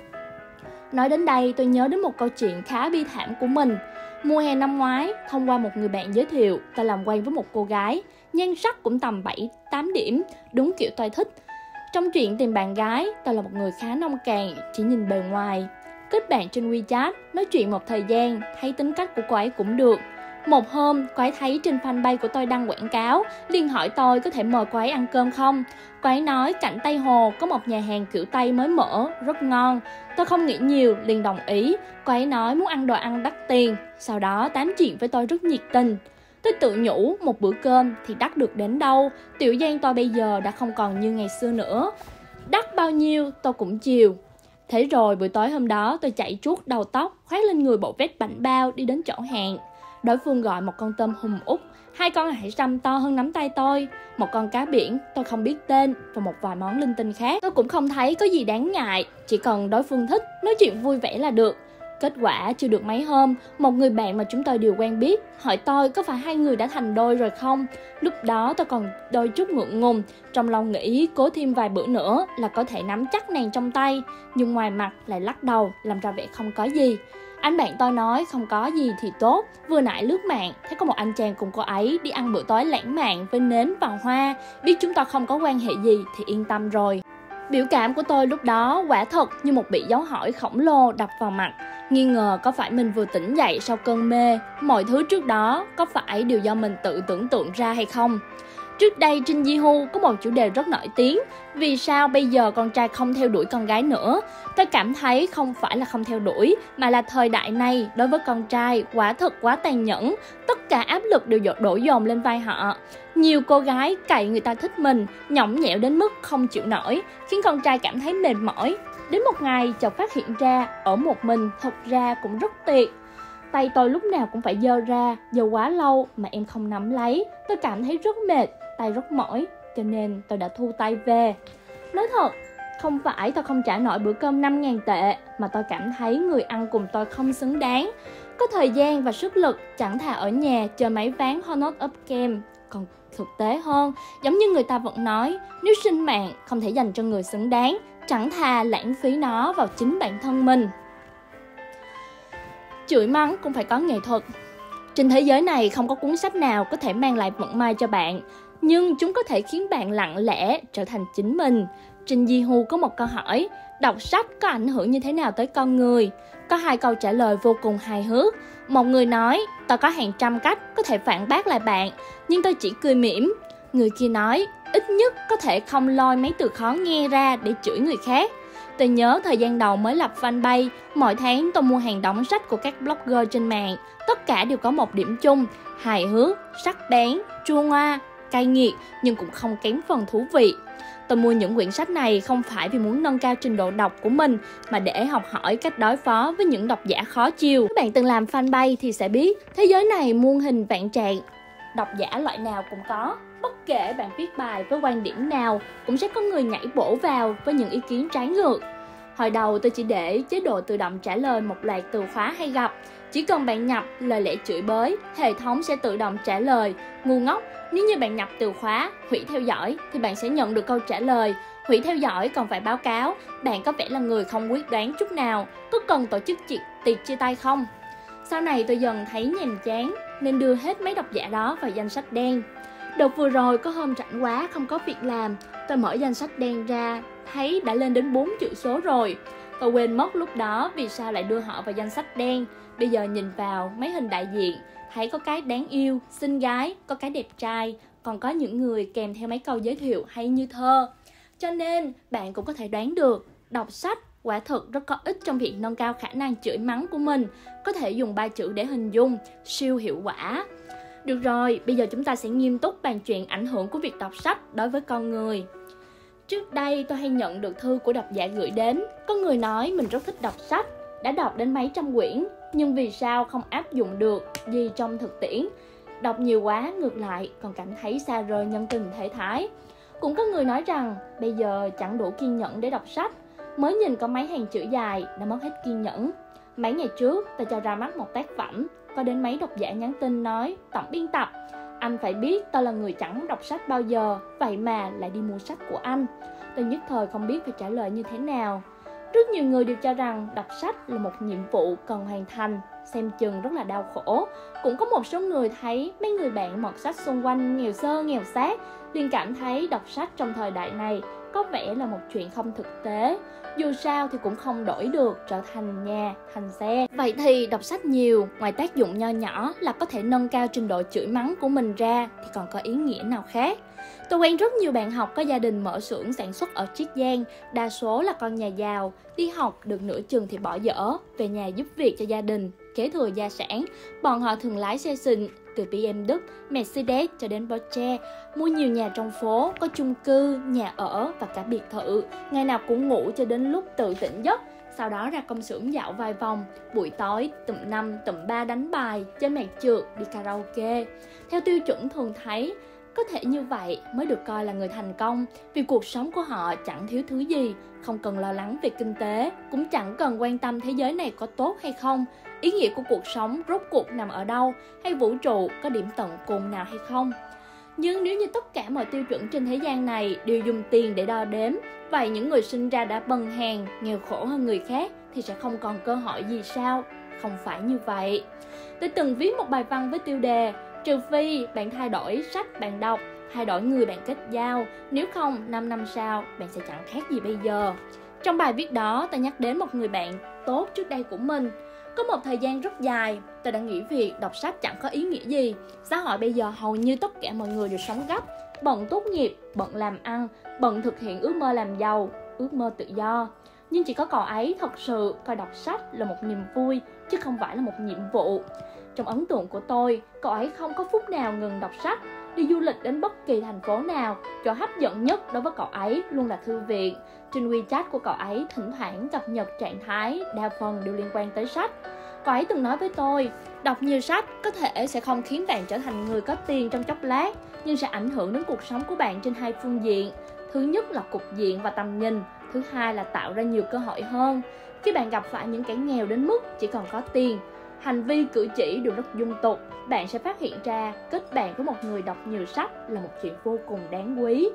Nói đến đây tôi nhớ đến một câu chuyện khá bi thảm của mình. Mùa hè năm ngoái, thông qua một người bạn giới thiệu, tôi làm quen với một cô gái, nhan sắc cũng tầm 7-8 điểm, đúng kiểu tôi thích. Trong chuyện tìm bạn gái, tôi là một người khá nông cạn, chỉ nhìn bề ngoài. Kết bạn trên WeChat, nói chuyện một thời gian, thấy tính cách của cô ấy cũng được. Một hôm, cô ấy thấy trên fanpage của tôi đăng quảng cáo, liền hỏi tôi có thể mời cô ấy ăn cơm không. Cô ấy nói cạnh Tây Hồ có một nhà hàng kiểu Tây mới mở, rất ngon. Tôi không nghĩ nhiều, liền đồng ý. Cô ấy nói muốn ăn đồ ăn đắt tiền, sau đó tám chuyện với tôi rất nhiệt tình. Tôi tự nhủ một bữa cơm thì đắt được đến đâu, tiểu Giang tôi bây giờ đã không còn như ngày xưa nữa. Đắt bao nhiêu tôi cũng chiều. Thế rồi buổi tối hôm đó tôi chạy chuốt đầu tóc, khoác lên người bộ vest bảnh bao đi đến chỗ hẹn. Đối phương gọi một con tôm hùm úc, 2 con hải sâm to hơn nắm tay tôi, một con cá biển tôi không biết tên và một vài món linh tinh khác. Tôi cũng không thấy có gì đáng ngại, chỉ cần đối phương thích, nói chuyện vui vẻ là được. Kết quả chưa được mấy hôm, một người bạn mà chúng tôi đều quen biết hỏi tôi có phải hai người đã thành đôi rồi không. Lúc đó tôi còn đôi chút ngượng ngùng, trong lòng nghĩ cố thêm vài bữa nữa là có thể nắm chắc nàng trong tay, nhưng ngoài mặt lại lắc đầu làm ra vẻ không có gì. Anh bạn tôi nói không có gì thì tốt, vừa nãy lướt mạng thấy có một anh chàng cùng cô ấy đi ăn bữa tối lãng mạn với nến và hoa, biết chúng tôi không có quan hệ gì thì yên tâm rồi. Biểu cảm của tôi lúc đó quả thật như một bị dấu hỏi khổng lồ đập vào mặt, nghi ngờ có phải mình vừa tỉnh dậy sau cơn mê, mọi thứ trước đó có phải đều do mình tự tưởng tượng ra hay không. Trước đây trên Yahoo có một chủ đề rất nổi tiếng, vì sao bây giờ con trai không theo đuổi con gái nữa. Tôi cảm thấy không phải là không theo đuổi, mà là thời đại này đối với con trai quả thực quá tàn nhẫn, tất cả áp lực đều đổ dồn lên vai họ. Nhiều cô gái cậy người ta thích mình, nhõng nhẽo đến mức không chịu nổi, khiến con trai cảm thấy mệt mỏi. Đến một ngày chợt phát hiện ra, ở một mình thật ra cũng rất tuyệt. Tay tôi lúc nào cũng phải giơ ra, giơ quá lâu mà em không nắm lấy. Tôi cảm thấy rất mệt, tay rất mỏi, cho nên tôi đã thu tay về. Nói thật, không phải tôi không trả nổi bữa cơm 5.000 tệ, mà tôi cảm thấy người ăn cùng tôi không xứng đáng. Có thời gian và sức lực, chẳng thà ở nhà chơi máy ván Honor Up Game. Còn thực tế hơn, giống như người ta vẫn nói, nếu sinh mạng không thể dành cho người xứng đáng, chẳng thà lãng phí nó vào chính bản thân mình. Chửi mắng cũng phải có nghệ thuật. Trên thế giới này không có cuốn sách nào có thể mang lại vận may cho bạn, nhưng chúng có thể khiến bạn lặng lẽ trở thành chính mình. Trên Yahoo có một câu hỏi, đọc sách có ảnh hưởng như thế nào tới con người? Có 2 câu trả lời vô cùng hài hước. Một người nói, tôi có hàng trăm cách có thể phản bác lại bạn, nhưng tôi chỉ cười mỉm. Người kia nói, ít nhất có thể không lôi mấy từ khó nghe ra để chửi người khác. Tôi nhớ thời gian đầu mới lập fanpage, mỗi tháng tôi mua hàng đóng sách của các blogger trên mạng. Tất cả đều có một điểm chung, hài hước, sắc bén, chua ngoa, cay nghiệt, nhưng cũng không kém phần thú vị. Tôi mua những quyển sách này không phải vì muốn nâng cao trình độ đọc của mình, mà để học hỏi cách đối phó với những độc giả khó chiều. Các bạn từng làm fanpage thì sẽ biết, thế giới này muôn hình vạn trạng, độc giả loại nào cũng có. Bất kể bạn viết bài với quan điểm nào, cũng sẽ có người nhảy bổ vào với những ý kiến trái ngược. Hồi đầu tôi chỉ để chế độ tự động trả lời một loạt từ khóa hay gặp. Chỉ cần bạn nhập lời lẽ chửi bới, hệ thống sẽ tự động trả lời ngu ngốc. Nếu như bạn nhập từ khóa hủy theo dõi thì bạn sẽ nhận được câu trả lời hủy theo dõi còn phải báo cáo. Bạn có vẻ là người không quyết đoán chút nào, có cần tổ chức tiệc chia tay không? Sau này tôi dần thấy nhàm chán nên đưa hết mấy độc giả đó vào danh sách đen. Đợt vừa rồi có hôm rảnh quá không có việc làm, tôi mở danh sách đen ra, thấy đã lên đến 4 chữ số rồi. Tôi quên mất lúc đó vì sao lại đưa họ vào danh sách đen. Bây giờ nhìn vào mấy hình đại diện, thấy có cái đáng yêu, xinh gái, có cái đẹp trai, còn có những người kèm theo mấy câu giới thiệu hay như thơ. Cho nên bạn cũng có thể đoán được, đọc sách quả thực rất có ích trong việc nâng cao khả năng chửi mắng của mình. Có thể dùng 3 chữ để hình dung, siêu hiệu quả. Được rồi, bây giờ chúng ta sẽ nghiêm túc bàn chuyện ảnh hưởng của việc đọc sách đối với con người. Trước đây tôi hay nhận được thư của độc giả gửi đến. Có người nói mình rất thích đọc sách, đã đọc đến mấy trăm quyển, nhưng vì sao không áp dụng được gì trong thực tiễn. Đọc nhiều quá ngược lại còn cảm thấy xa rời nhân tình thể thái. Cũng có người nói rằng bây giờ chẳng đủ kiên nhẫn để đọc sách, mới nhìn có mấy hàng chữ dài đã mất hết kiên nhẫn. Mấy ngày trước tôi cho ra mắt một tác phẩm, có đến mấy độc giả nhắn tin nói: tổng biên tập, anh phải biết tôi là người chẳng đọc sách bao giờ, vậy mà lại đi mua sách của anh. Tôi nhất thời không biết phải trả lời như thế nào. Rất nhiều người đều cho rằng đọc sách là một nhiệm vụ cần hoàn thành, xem chừng rất là đau khổ. Cũng có một số người thấy mấy người bạn mọt sách xung quanh nghèo sơ nghèo xác, liền cảm thấy đọc sách trong thời đại này có vẻ là một chuyện không thực tế. Dù sao thì cũng không đổi được trở thành nhà, thành xe. Vậy thì đọc sách nhiều, ngoài tác dụng nho nhỏ là có thể nâng cao trình độ chửi mắng của mình ra, thì còn có ý nghĩa nào khác? Tôi quen rất nhiều bạn học có gia đình mở xưởng sản xuất ở Chiết Giang, đa số là con nhà giàu, đi học được nửa chừng thì bỏ dở, về nhà giúp việc cho gia đình, kế thừa gia sản. Bọn họ thường lái xe xịn, từ BMW, Mercedes cho đến Porsche, mua nhiều nhà trong phố, có chung cư, nhà ở và cả biệt thự. Ngày nào cũng ngủ cho đến lúc tự tỉnh giấc, sau đó ra công xưởng dạo vài vòng, buổi tối tụm 5, tụm 3 đánh bài, chơi mạt trượt, đi karaoke. Theo tiêu chuẩn thường thấy, có thể như vậy mới được coi là người thành công, vì cuộc sống của họ chẳng thiếu thứ gì, không cần lo lắng về kinh tế, cũng chẳng cần quan tâm thế giới này có tốt hay không, ý nghĩa của cuộc sống rốt cuộc nằm ở đâu, hay vũ trụ có điểm tận cùng nào hay không. Nhưng nếu như tất cả mọi tiêu chuẩn trên thế gian này đều dùng tiền để đo đếm, vậy những người sinh ra đã bần hàn, nghèo khổ hơn người khác thì sẽ không còn cơ hội gì sao? Không phải như vậy. Tôi từng viết một bài văn với tiêu đề: trừ phi bạn thay đổi sách bạn đọc, thay đổi người bạn kết giao, nếu không 5 năm sau bạn sẽ chẳng khác gì bây giờ. Trong bài viết đó tôi nhắc đến một người bạn tốt trước đây của mình. Có một thời gian rất dài, tôi đã nghĩ việc đọc sách chẳng có ý nghĩa gì. Xã hội bây giờ hầu như tất cả mọi người đều sống gấp, bận tốt nghiệp, bận làm ăn, bận thực hiện ước mơ làm giàu, ước mơ tự do. Nhưng chỉ có cậu ấy thật sự coi đọc sách là một niềm vui, chứ không phải là một nhiệm vụ. Trong ấn tượng của tôi, cậu ấy không có phút nào ngừng đọc sách. Đi du lịch đến bất kỳ thành phố nào, chỗ hấp dẫn nhất đối với cậu ấy luôn là thư viện. Trên WeChat của cậu ấy thỉnh thoảng cập nhật trạng thái, đa phần đều liên quan tới sách. Cậu ấy từng nói với tôi, đọc nhiều sách có thể sẽ không khiến bạn trở thành người có tiền trong chốc lát, nhưng sẽ ảnh hưởng đến cuộc sống của bạn trên hai phương diện. Thứ nhất là cục diện và tầm nhìn, thứ hai là tạo ra nhiều cơ hội hơn. Khi bạn gặp phải những kẻ nghèo đến mức chỉ còn có tiền, hành vi cử chỉ đều rất dung tục, bạn sẽ phát hiện ra kết bạn với một người đọc nhiều sách là một chuyện vô cùng đáng quý.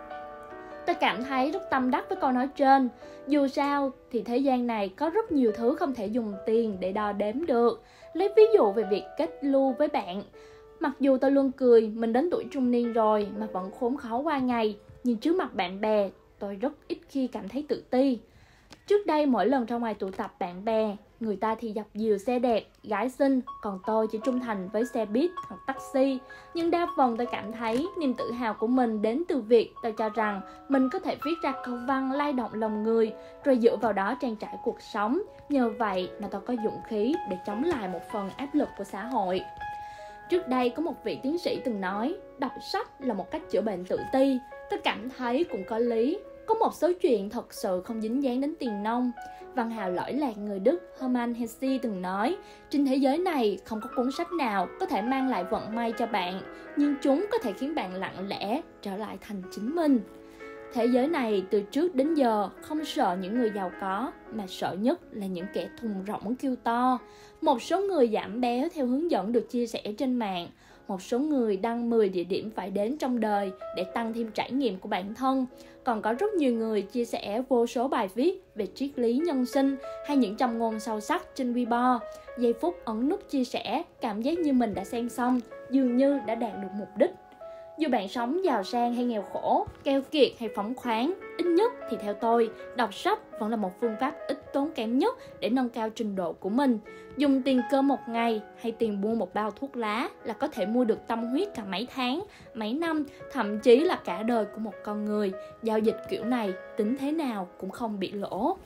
Tôi cảm thấy rất tâm đắc với câu nói trên. Dù sao thì thế gian này có rất nhiều thứ không thể dùng tiền để đo đếm được. Lấy ví dụ về việc kết lưu với bạn. Mặc dù tôi luôn cười mình đến tuổi trung niên rồi mà vẫn khốn khó qua ngày, nhưng trước mặt bạn bè tôi rất ít khi cảm thấy tự ti. Trước đây mỗi lần ra ngoài tụ tập bạn bè, người ta thì dập dìu xe đẹp, gái xinh, còn tôi chỉ trung thành với xe buýt hoặc taxi. Nhưng đa phần tôi cảm thấy niềm tự hào của mình đến từ việc tôi cho rằng mình có thể viết ra câu văn lay động lòng người, rồi dựa vào đó trang trải cuộc sống. Nhờ vậy mà tôi có dũng khí để chống lại một phần áp lực của xã hội. Trước đây có một vị tiến sĩ từng nói, đọc sách là một cách chữa bệnh tự ti. Tôi cảm thấy cũng có lý. Có một số chuyện thật sự không dính dáng đến tiền nong. Văn hào lỗi lạc người Đức Hermann Hesse từng nói, trên thế giới này không có cuốn sách nào có thể mang lại vận may cho bạn, nhưng chúng có thể khiến bạn lặng lẽ trở lại thành chính mình. Thế giới này từ trước đến giờ không sợ những người giàu có, mà sợ nhất là những kẻ thùng rỗng kêu to. Một số người giảm béo theo hướng dẫn được chia sẻ trên mạng. Một số người đăng 10 địa điểm phải đến trong đời để tăng thêm trải nghiệm của bản thân. Còn có rất nhiều người chia sẻ vô số bài viết về triết lý nhân sinh hay những châm ngôn sâu sắc trên Weibo. Giây phút ấn nút chia sẻ, cảm giác như mình đã xem xong, dường như đã đạt được mục đích. Dù bạn sống giàu sang hay nghèo khổ, keo kiệt hay phóng khoáng, ít nhất thì theo tôi, đọc sách vẫn là một phương pháp ít tốn kém nhất để nâng cao trình độ của mình. Dùng tiền cơm một ngày hay tiền mua một bao thuốc lá là có thể mua được tâm huyết cả mấy tháng, mấy năm, thậm chí là cả đời của một con người. Giao dịch kiểu này tính thế nào cũng không bị lỗ.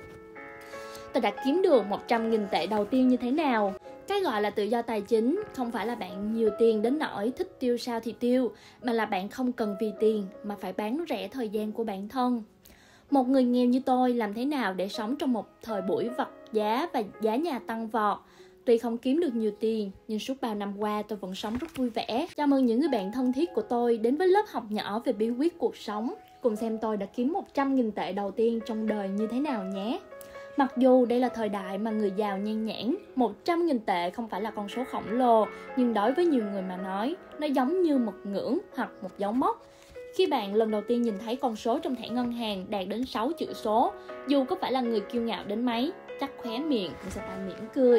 Tôi đã kiếm được 100.000 tệ đầu tiên như thế nào? Cái gọi là tự do tài chính không phải là bạn nhiều tiền đến nỗi thích tiêu sao thì tiêu, mà là bạn không cần vì tiền mà phải bán rẻ thời gian của bản thân. Một người nghèo như tôi làm thế nào để sống trong một thời buổi vật giá và giá nhà tăng vọt? Tuy không kiếm được nhiều tiền, nhưng suốt bao năm qua tôi vẫn sống rất vui vẻ. Chào mừng những người bạn thân thiết của tôi đến với lớp học nhỏ về bí quyết cuộc sống. Cùng xem tôi đã kiếm 100.000 tệ đầu tiên trong đời như thế nào nhé. Mặc dù đây là thời đại mà người giàu nhan nhản, 100.000 tệ không phải là con số khổng lồ, nhưng đối với nhiều người mà nói, nó giống như một ngưỡng hoặc một dấu mốc. Khi bạn lần đầu tiên nhìn thấy con số trong thẻ ngân hàng đạt đến 6 chữ số, dù có phải là người kiêu ngạo đến mấy, chắc khóe miệng cũng sẽ phải mỉm cười.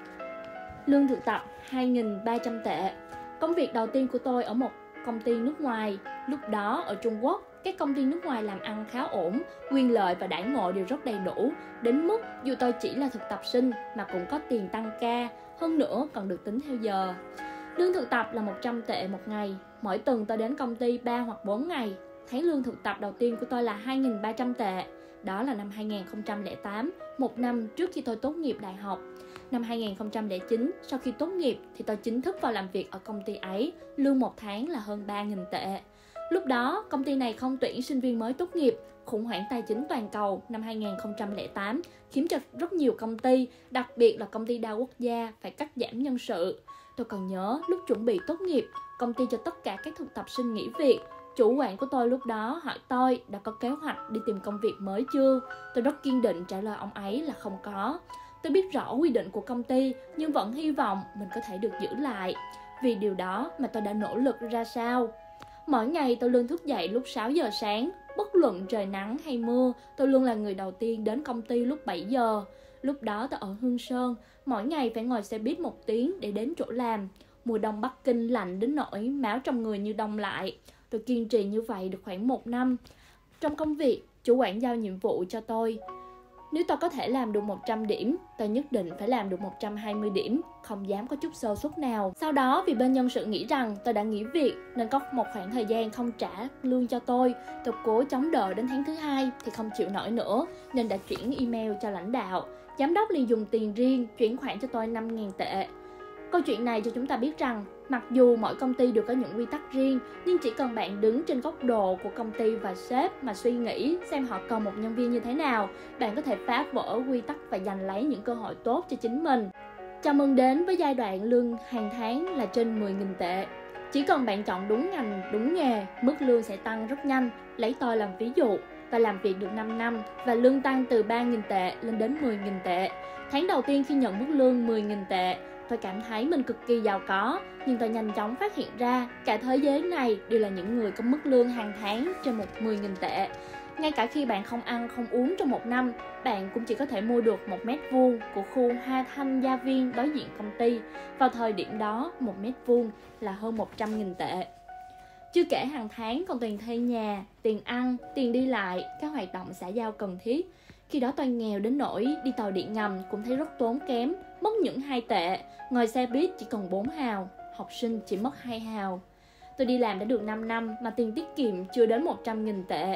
Lương thực tập 2.300 tệ. Công việc đầu tiên của tôi ở một công ty nước ngoài. Lúc đó ở Trung Quốc, các công ty nước ngoài làm ăn khá ổn, quyền lợi và đãi ngộ đều rất đầy đủ, đến mức dù tôi chỉ là thực tập sinh mà cũng có tiền tăng ca, hơn nữa còn được tính theo giờ. Lương thực tập là 100 tệ một ngày, mỗi tuần tôi đến công ty 3 hoặc 4 ngày. Tháng lương thực tập đầu tiên của tôi là 2.300 tệ, đó là năm 2008, một năm trước khi tôi tốt nghiệp đại học. Năm 2009, sau khi tốt nghiệp thì tôi chính thức vào làm việc ở công ty ấy, lương một tháng là hơn 3.000 tệ. Lúc đó, công ty này không tuyển sinh viên mới tốt nghiệp. Khủng hoảng tài chính toàn cầu năm 2008 khiến cho rất nhiều công ty, đặc biệt là công ty đa quốc gia, phải cắt giảm nhân sự. Tôi còn nhớ lúc chuẩn bị tốt nghiệp, công ty cho tất cả các thực tập sinh nghỉ việc. Chủ quản của tôi lúc đó hỏi tôi đã có kế hoạch đi tìm công việc mới chưa. Tôi rất kiên định trả lời ông ấy là không có. Tôi biết rõ quy định của công ty nhưng vẫn hy vọng mình có thể được giữ lại. Vì điều đó mà tôi đã nỗ lực ra sao. Mỗi ngày tôi luôn thức dậy lúc 6 giờ sáng, bất luận trời nắng hay mưa, tôi luôn là người đầu tiên đến công ty lúc 7 giờ. Lúc đó tôi ở Hương Sơn, mỗi ngày phải ngồi xe buýt 1 tiếng để đến chỗ làm. Mùa đông Bắc Kinh lạnh đến nỗi máu trong người như đông lại. Tôi kiên trì như vậy được khoảng 1 năm. Trong công việc, chủ quản giao nhiệm vụ cho tôi. Nếu tôi có thể làm được 100 điểm, tôi nhất định phải làm được 120 điểm, không dám có chút sơ suất nào. Sau đó vì bên nhân sự nghĩ rằng tôi đã nghỉ việc nên có một khoảng thời gian không trả lương cho tôi cố chống đợi đến tháng thứ 2 thì không chịu nổi nữa nên đã chuyển email cho lãnh đạo. Giám đốc liền dùng tiền riêng chuyển khoản cho tôi 5.000 tệ. Câu chuyện này cho chúng ta biết rằng, mặc dù mỗi công ty đều có những quy tắc riêng, nhưng chỉ cần bạn đứng trên góc độ của công ty và sếp mà suy nghĩ xem họ cần một nhân viên như thế nào, bạn có thể phá vỡ quy tắc và giành lấy những cơ hội tốt cho chính mình. Chào mừng đến với giai đoạn lương hàng tháng là trên 10.000 tệ. Chỉ cần bạn chọn đúng ngành, đúng nghề, mức lương sẽ tăng rất nhanh. Lấy tôi làm ví dụ, tôi làm việc được 5 năm và lương tăng từ 3.000 tệ lên đến 10.000 tệ. Tháng đầu tiên khi nhận mức lương 10.000 tệ, tôi cảm thấy mình cực kỳ giàu có, nhưng tôi nhanh chóng phát hiện ra cả thế giới này đều là những người có mức lương hàng tháng trên 10.000 tệ. Ngay cả khi bạn không ăn không uống trong 1 năm, bạn cũng chỉ có thể mua được 1 mét vuông của khu Hoa Thanh Gia Viên đối diện công ty. Vào thời điểm đó, 1 mét vuông là hơn 100.000 tệ. Chưa kể hàng tháng còn tiền thuê nhà, tiền ăn, tiền đi lại, các hoạt động xã giao cần thiết. Khi đó tôi nghèo đến nỗi đi tàu điện ngầm cũng thấy rất tốn kém, mất những 2 tệ, ngồi xe buýt chỉ cần 4 hào, học sinh chỉ mất 2 hào. Tôi đi làm đã được 5 năm mà tiền tiết kiệm chưa đến 100.000 tệ.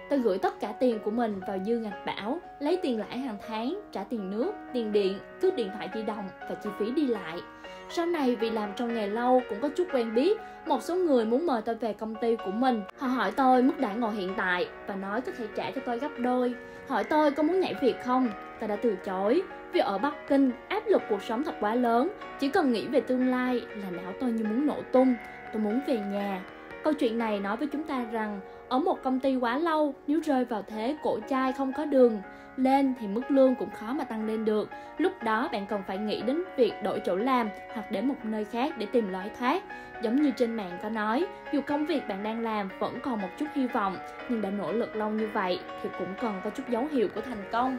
tôi gửi tất cả tiền của mình vào Dương Ngạch Bảo, lấy tiền lãi hàng tháng, trả tiền nước, tiền điện, cước điện thoại di động và chi phí đi lại. Sau này vì làm trong nghề lâu cũng có chút quen biết, một số người muốn mời tôi về công ty của mình. Họ hỏi tôi mức đãi ngộ hiện tại và nói có thể trả cho tôi gấp đôi. Hỏi tôi có muốn nhảy việc không? Tôi đã từ chối. Vì ở Bắc Kinh, áp lực cuộc sống thật quá lớn. Chỉ cần nghĩ về tương lai là não tôi như muốn nổ tung. Tôi muốn về nhà. Câu chuyện này nói với chúng ta rằng ở một công ty quá lâu, nếu rơi vào thế cổ chai không có đường lên thì mức lương cũng khó mà tăng lên được. Lúc đó bạn cần phải nghĩ đến việc đổi chỗ làm hoặc đến một nơi khác để tìm lối thoát. Giống như trên mạng có nói, dù công việc bạn đang làm vẫn còn một chút hy vọng, nhưng đã nỗ lực lâu như vậy thì cũng cần có chút dấu hiệu của thành công.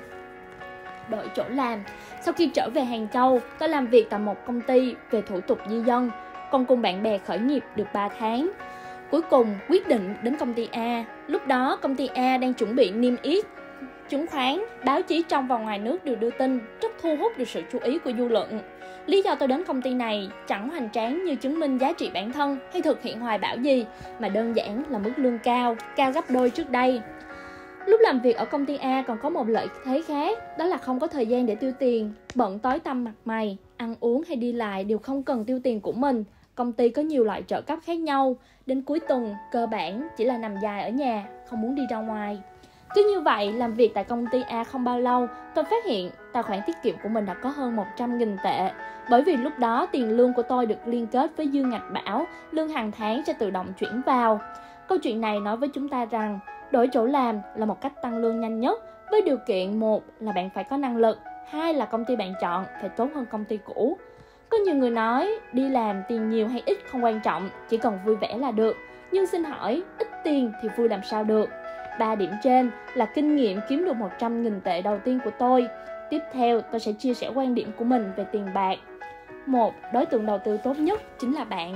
Đổi chỗ làm. Sau khi trở về Hàng Châu, tôi làm việc tại một công ty về thủ tục di dân, còn cùng bạn bè khởi nghiệp được 3 tháng. Cuối cùng quyết định đến công ty A. Lúc đó công ty A đang chuẩn bị niêm yết chứng khoán, báo chí trong và ngoài nước đều đưa tin, rất thu hút được sự chú ý của dư luận. Lý do tôi đến công ty này chẳng hoành tráng như chứng minh giá trị bản thân hay thực hiện hoài bão gì, mà đơn giản là mức lương cao gấp đôi trước đây. Lúc làm việc ở công ty A còn có một lợi thế khác, đó là không có thời gian để tiêu tiền, bận tối tăm mặt mày, ăn uống hay đi lại đều không cần tiêu tiền của mình. Công ty có nhiều loại trợ cấp khác nhau, đến cuối tuần cơ bản chỉ là nằm dài ở nhà, không muốn đi ra ngoài. Cứ như vậy, làm việc tại công ty A không bao lâu, tôi phát hiện tài khoản tiết kiệm của mình đã có hơn 100.000 tệ. Bởi vì lúc đó tiền lương của tôi được liên kết với Dương Ngạch Bảo, lương hàng tháng sẽ tự động chuyển vào. Câu chuyện này nói với chúng ta rằng đổi chỗ làm là một cách tăng lương nhanh nhất, với điều kiện một là bạn phải có năng lực, hai là công ty bạn chọn phải tốt hơn công ty cũ. Có nhiều người nói đi làm tiền nhiều hay ít không quan trọng, chỉ cần vui vẻ là được. Nhưng xin hỏi, ít tiền thì vui làm sao được? 3 điểm trên là kinh nghiệm kiếm được 100.000 tệ đầu tiên của tôi. Tiếp theo, tôi sẽ chia sẻ quan điểm của mình về tiền bạc. 1. Đối tượng đầu tư tốt nhất chính là bạn.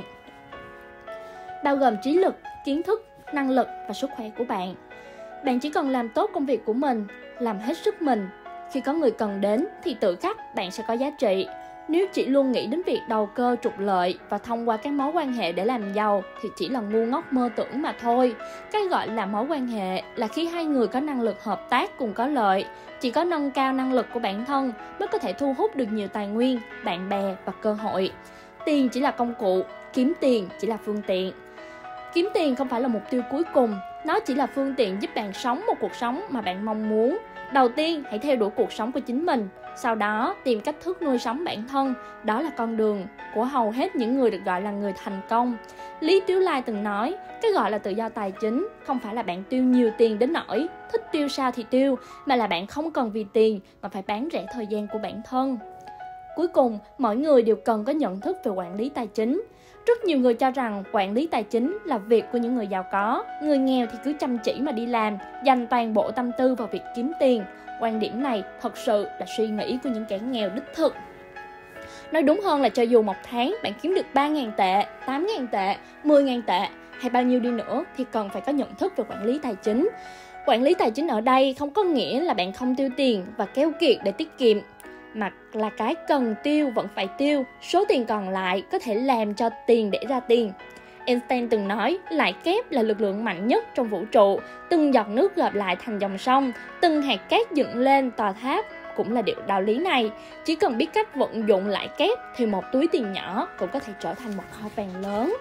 Bao gồm trí lực, kiến thức, năng lực và sức khỏe của bạn. Bạn chỉ cần làm tốt công việc của mình, làm hết sức mình. Khi có người cần đến thì tự khắc bạn sẽ có giá trị. Nếu chỉ luôn nghĩ đến việc đầu cơ trục lợi và thông qua các mối quan hệ để làm giàu thì chỉ là ngu ngốc mơ tưởng mà thôi. Cái gọi là mối quan hệ là khi hai người có năng lực hợp tác cùng có lợi. Chỉ có nâng cao năng lực của bản thân mới có thể thu hút được nhiều tài nguyên, bạn bè và cơ hội. Tiền chỉ là công cụ, kiếm tiền chỉ là phương tiện. Kiếm tiền không phải là mục tiêu cuối cùng, nó chỉ là phương tiện giúp bạn sống một cuộc sống mà bạn mong muốn. Đầu tiên, hãy theo đuổi cuộc sống của chính mình. Sau đó, tìm cách thức nuôi sống bản thân. Đó là con đường của hầu hết những người được gọi là người thành công. Lý Tiếu Lai từng nói, cái gọi là tự do tài chính không phải là bạn tiêu nhiều tiền đến nỗi thích tiêu sao thì tiêu, mà là bạn không cần vì tiền mà phải bán rẻ thời gian của bản thân. Cuối cùng, mỗi người đều cần có nhận thức về quản lý tài chính. Rất nhiều người cho rằng quản lý tài chính là việc của những người giàu có, người nghèo thì cứ chăm chỉ mà đi làm, dành toàn bộ tâm tư vào việc kiếm tiền. Quan điểm này thật sự là suy nghĩ của những kẻ nghèo đích thực. Nói đúng hơn là cho dù một tháng bạn kiếm được 3.000 tệ, 8.000 tệ, 10.000 tệ hay bao nhiêu đi nữa thì cần phải có nhận thức về quản lý tài chính. Quản lý tài chính ở đây không có nghĩa là bạn không tiêu tiền và keo kiệt để tiết kiệm, mà là cái cần tiêu vẫn phải tiêu, số tiền còn lại có thể làm cho tiền để ra tiền. Einstein từng nói lãi kép là lực lượng mạnh nhất trong vũ trụ, từng giọt nước gộp lại thành dòng sông, từng hạt cát dựng lên tòa tháp cũng là đạo lý này. Chỉ cần biết cách vận dụng lãi kép thì một túi tiền nhỏ cũng có thể trở thành một kho vàng lớn.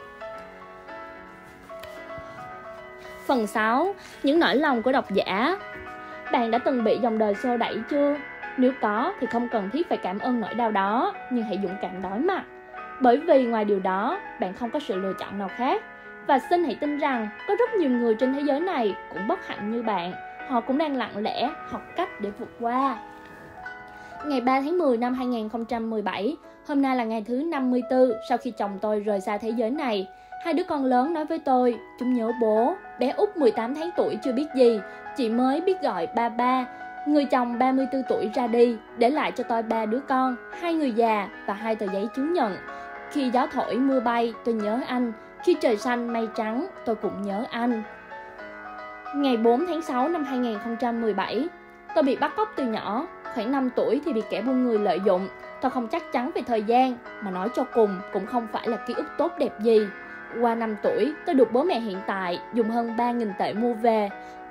Phần 6. Những nỗi lòng của độc giả. Bạn đã từng bị dòng đời xô đẩy chưa? Nếu có thì không cần thiết phải cảm ơn nỗi đau đó, nhưng hãy dũng cảm đối mặt. Bởi vì ngoài điều đó, bạn không có sự lựa chọn nào khác. Và xin hãy tin rằng có rất nhiều người trên thế giới này cũng bất hạnh như bạn. Họ cũng đang lặng lẽ học cách để vượt qua. Ngày 3 tháng 10 năm 2017, hôm nay là ngày thứ 54 sau khi chồng tôi rời xa thế giới này. Hai đứa con lớn nói với tôi, chúng nhớ bố. Bé út 18 tháng tuổi chưa biết gì, chỉ mới biết gọi ba ba. Người chồng 34 tuổi ra đi, để lại cho tôi 3 đứa con, 2 người già và 2 tờ giấy chứng nhận. Khi gió thổi mưa bay, tôi nhớ anh. Khi trời xanh mây trắng, tôi cũng nhớ anh. Ngày 4 tháng 6 năm 2017, tôi bị bắt cóc từ nhỏ. Khoảng 5 tuổi thì bị kẻ buôn người lợi dụng. Tôi không chắc chắn về thời gian, mà nói cho cùng cũng không phải là ký ức tốt đẹp gì. Qua 5 tuổi, tôi được bố mẹ hiện tại dùng hơn 3.000 tệ mua về.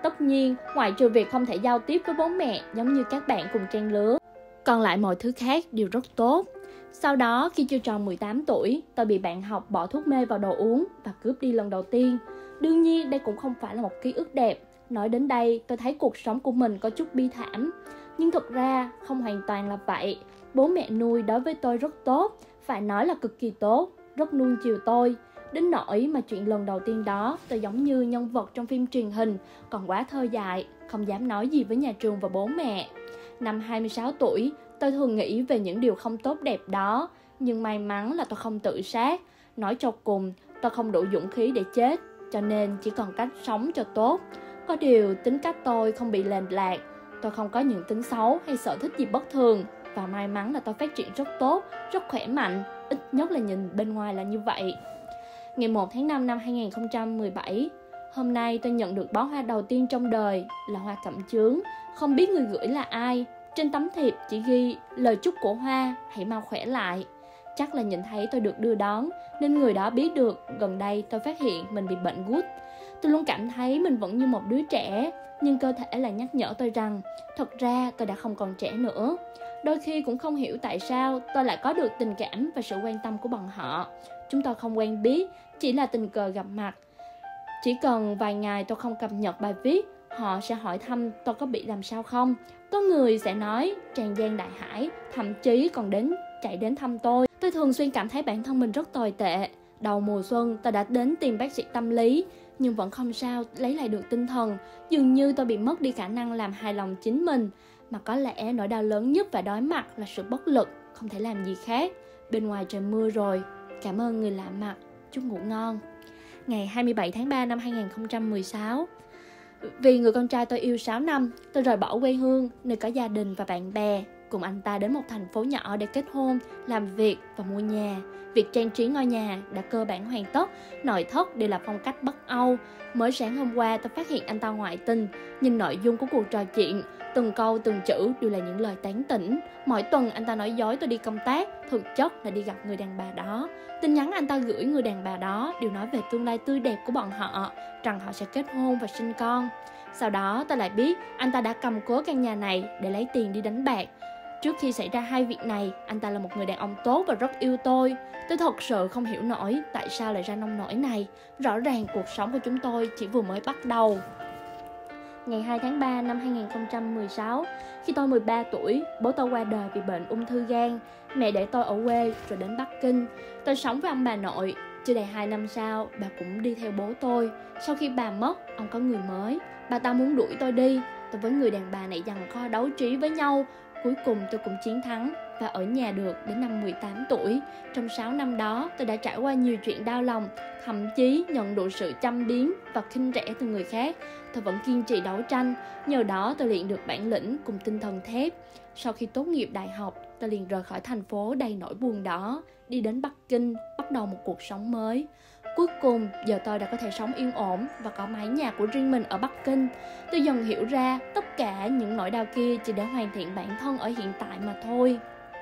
Tất nhiên, ngoại trừ việc không thể giao tiếp với bố mẹ giống như các bạn cùng trang lứa, còn lại mọi thứ khác đều rất tốt. Sau đó, khi chưa tròn 18 tuổi, tôi bị bạn học bỏ thuốc mê vào đồ uống và cướp đi lần đầu tiên. Đương nhiên, đây cũng không phải là một ký ức đẹp. Nói đến đây, tôi thấy cuộc sống của mình có chút bi thảm. Nhưng thực ra, không hoàn toàn là vậy. Bố mẹ nuôi đối với tôi rất tốt, phải nói là cực kỳ tốt, rất nuông chiều tôi. Đến nỗi mà chuyện lần đầu tiên đó, tôi giống như nhân vật trong phim truyền hình, còn quá thơ dại, không dám nói gì với nhà trường và bố mẹ. Năm 26 tuổi, tôi thường nghĩ về những điều không tốt đẹp đó, nhưng may mắn là tôi không tự sát. Nói cho cùng, tôi không đủ dũng khí để chết, cho nên chỉ còn cách sống cho tốt. Có điều tính cách tôi không bị lệch lạc, tôi không có những tính xấu hay sở thích gì bất thường. Và may mắn là tôi phát triển rất tốt, rất khỏe mạnh, ít nhất là nhìn bên ngoài là như vậy. Ngày 1 tháng 5 năm 2017, hôm nay tôi nhận được bó hoa đầu tiên trong đời là hoa cẩm chướng. Không biết người gửi là ai. Trên tấm thiệp chỉ ghi lời chúc của hoa, hãy mau khỏe lại. Chắc là nhìn thấy tôi được đưa đón, nên người đó biết được gần đây tôi phát hiện mình bị bệnh gút. Tôi luôn cảm thấy mình vẫn như một đứa trẻ, nhưng cơ thể lại nhắc nhở tôi rằng thật ra tôi đã không còn trẻ nữa. Đôi khi cũng không hiểu tại sao tôi lại có được tình cảm và sự quan tâm của bọn họ. Chúng tôi không quen biết, chỉ là tình cờ gặp mặt. Chỉ cần vài ngày tôi không cập nhật bài viết, họ sẽ hỏi thăm tôi có bị làm sao không. Có người sẽ nói tràn gian đại hải, thậm chí còn chạy đến thăm tôi. Tôi thường xuyên cảm thấy bản thân mình rất tồi tệ. Đầu mùa xuân tôi đã đến tìm bác sĩ tâm lý, nhưng vẫn không sao lấy lại được tinh thần. Dường như tôi bị mất đi khả năng làm hài lòng chính mình. Mà có lẽ nỗi đau lớn nhất phải đối mặt là sự bất lực, không thể làm gì khác. Bên ngoài trời mưa rồi, cảm ơn người lạ mặt, chúc ngủ ngon. Ngày 27 tháng 3 năm 2016. Vì người con trai tôi yêu 6 năm, tôi rời bỏ quê hương, nơi có gia đình và bạn bè, cùng anh ta đến một thành phố nhỏ để kết hôn, làm việc và mua nhà. Việc trang trí ngôi nhà đã cơ bản hoàn tất, nội thất đều là phong cách Bắc Âu. Mới sáng hôm qua tôi phát hiện anh ta ngoại tình. Nhìn nội dung của cuộc trò chuyện, từng câu từng chữ đều là những lời tán tỉnh. Mỗi tuần anh ta nói dối tôi đi công tác, thực chất là đi gặp người đàn bà đó. Tin nhắn anh ta gửi người đàn bà đó đều nói về tương lai tươi đẹp của bọn họ, rằng họ sẽ kết hôn và sinh con. Sau đó tôi lại biết anh ta đã cầm cố căn nhà này để lấy tiền đi đánh bạc. Trước khi xảy ra hai việc này, anh ta là một người đàn ông tốt và rất yêu tôi. Tôi thật sự không hiểu nổi tại sao lại ra nông nỗi này. Rõ ràng cuộc sống của chúng tôi chỉ vừa mới bắt đầu. Ngày 2 tháng 3 năm 2016, khi tôi 13 tuổi, bố tôi qua đời vì bệnh ung thư gan. Mẹ để tôi ở quê rồi đến Bắc Kinh. Tôi sống với ông bà nội. Chưa đầy 2 năm sau, bà cũng đi theo bố tôi. Sau khi bà mất, ông có người mới. Bà ta muốn đuổi tôi đi. Tôi với người đàn bà này giằng co đấu trí với nhau. Cuối cùng tôi cũng chiến thắng và ở nhà được đến năm 18 tuổi. Trong 6 năm đó, tôi đã trải qua nhiều chuyện đau lòng, thậm chí nhận đủ sự châm biếm và khinh rẻ từ người khác. Tôi vẫn kiên trì đấu tranh, nhờ đó tôi luyện được bản lĩnh cùng tinh thần thép. Sau khi tốt nghiệp đại học, tôi liền rời khỏi thành phố đầy nỗi buồn đó, đi đến Bắc Kinh, bắt đầu một cuộc sống mới. Cuối cùng, giờ tôi đã có thể sống yên ổn và có mái nhà của riêng mình ở Bắc Kinh. Tôi dần hiểu ra tất cả những nỗi đau kia chỉ để hoàn thiện bản thân ở hiện tại mà thôi.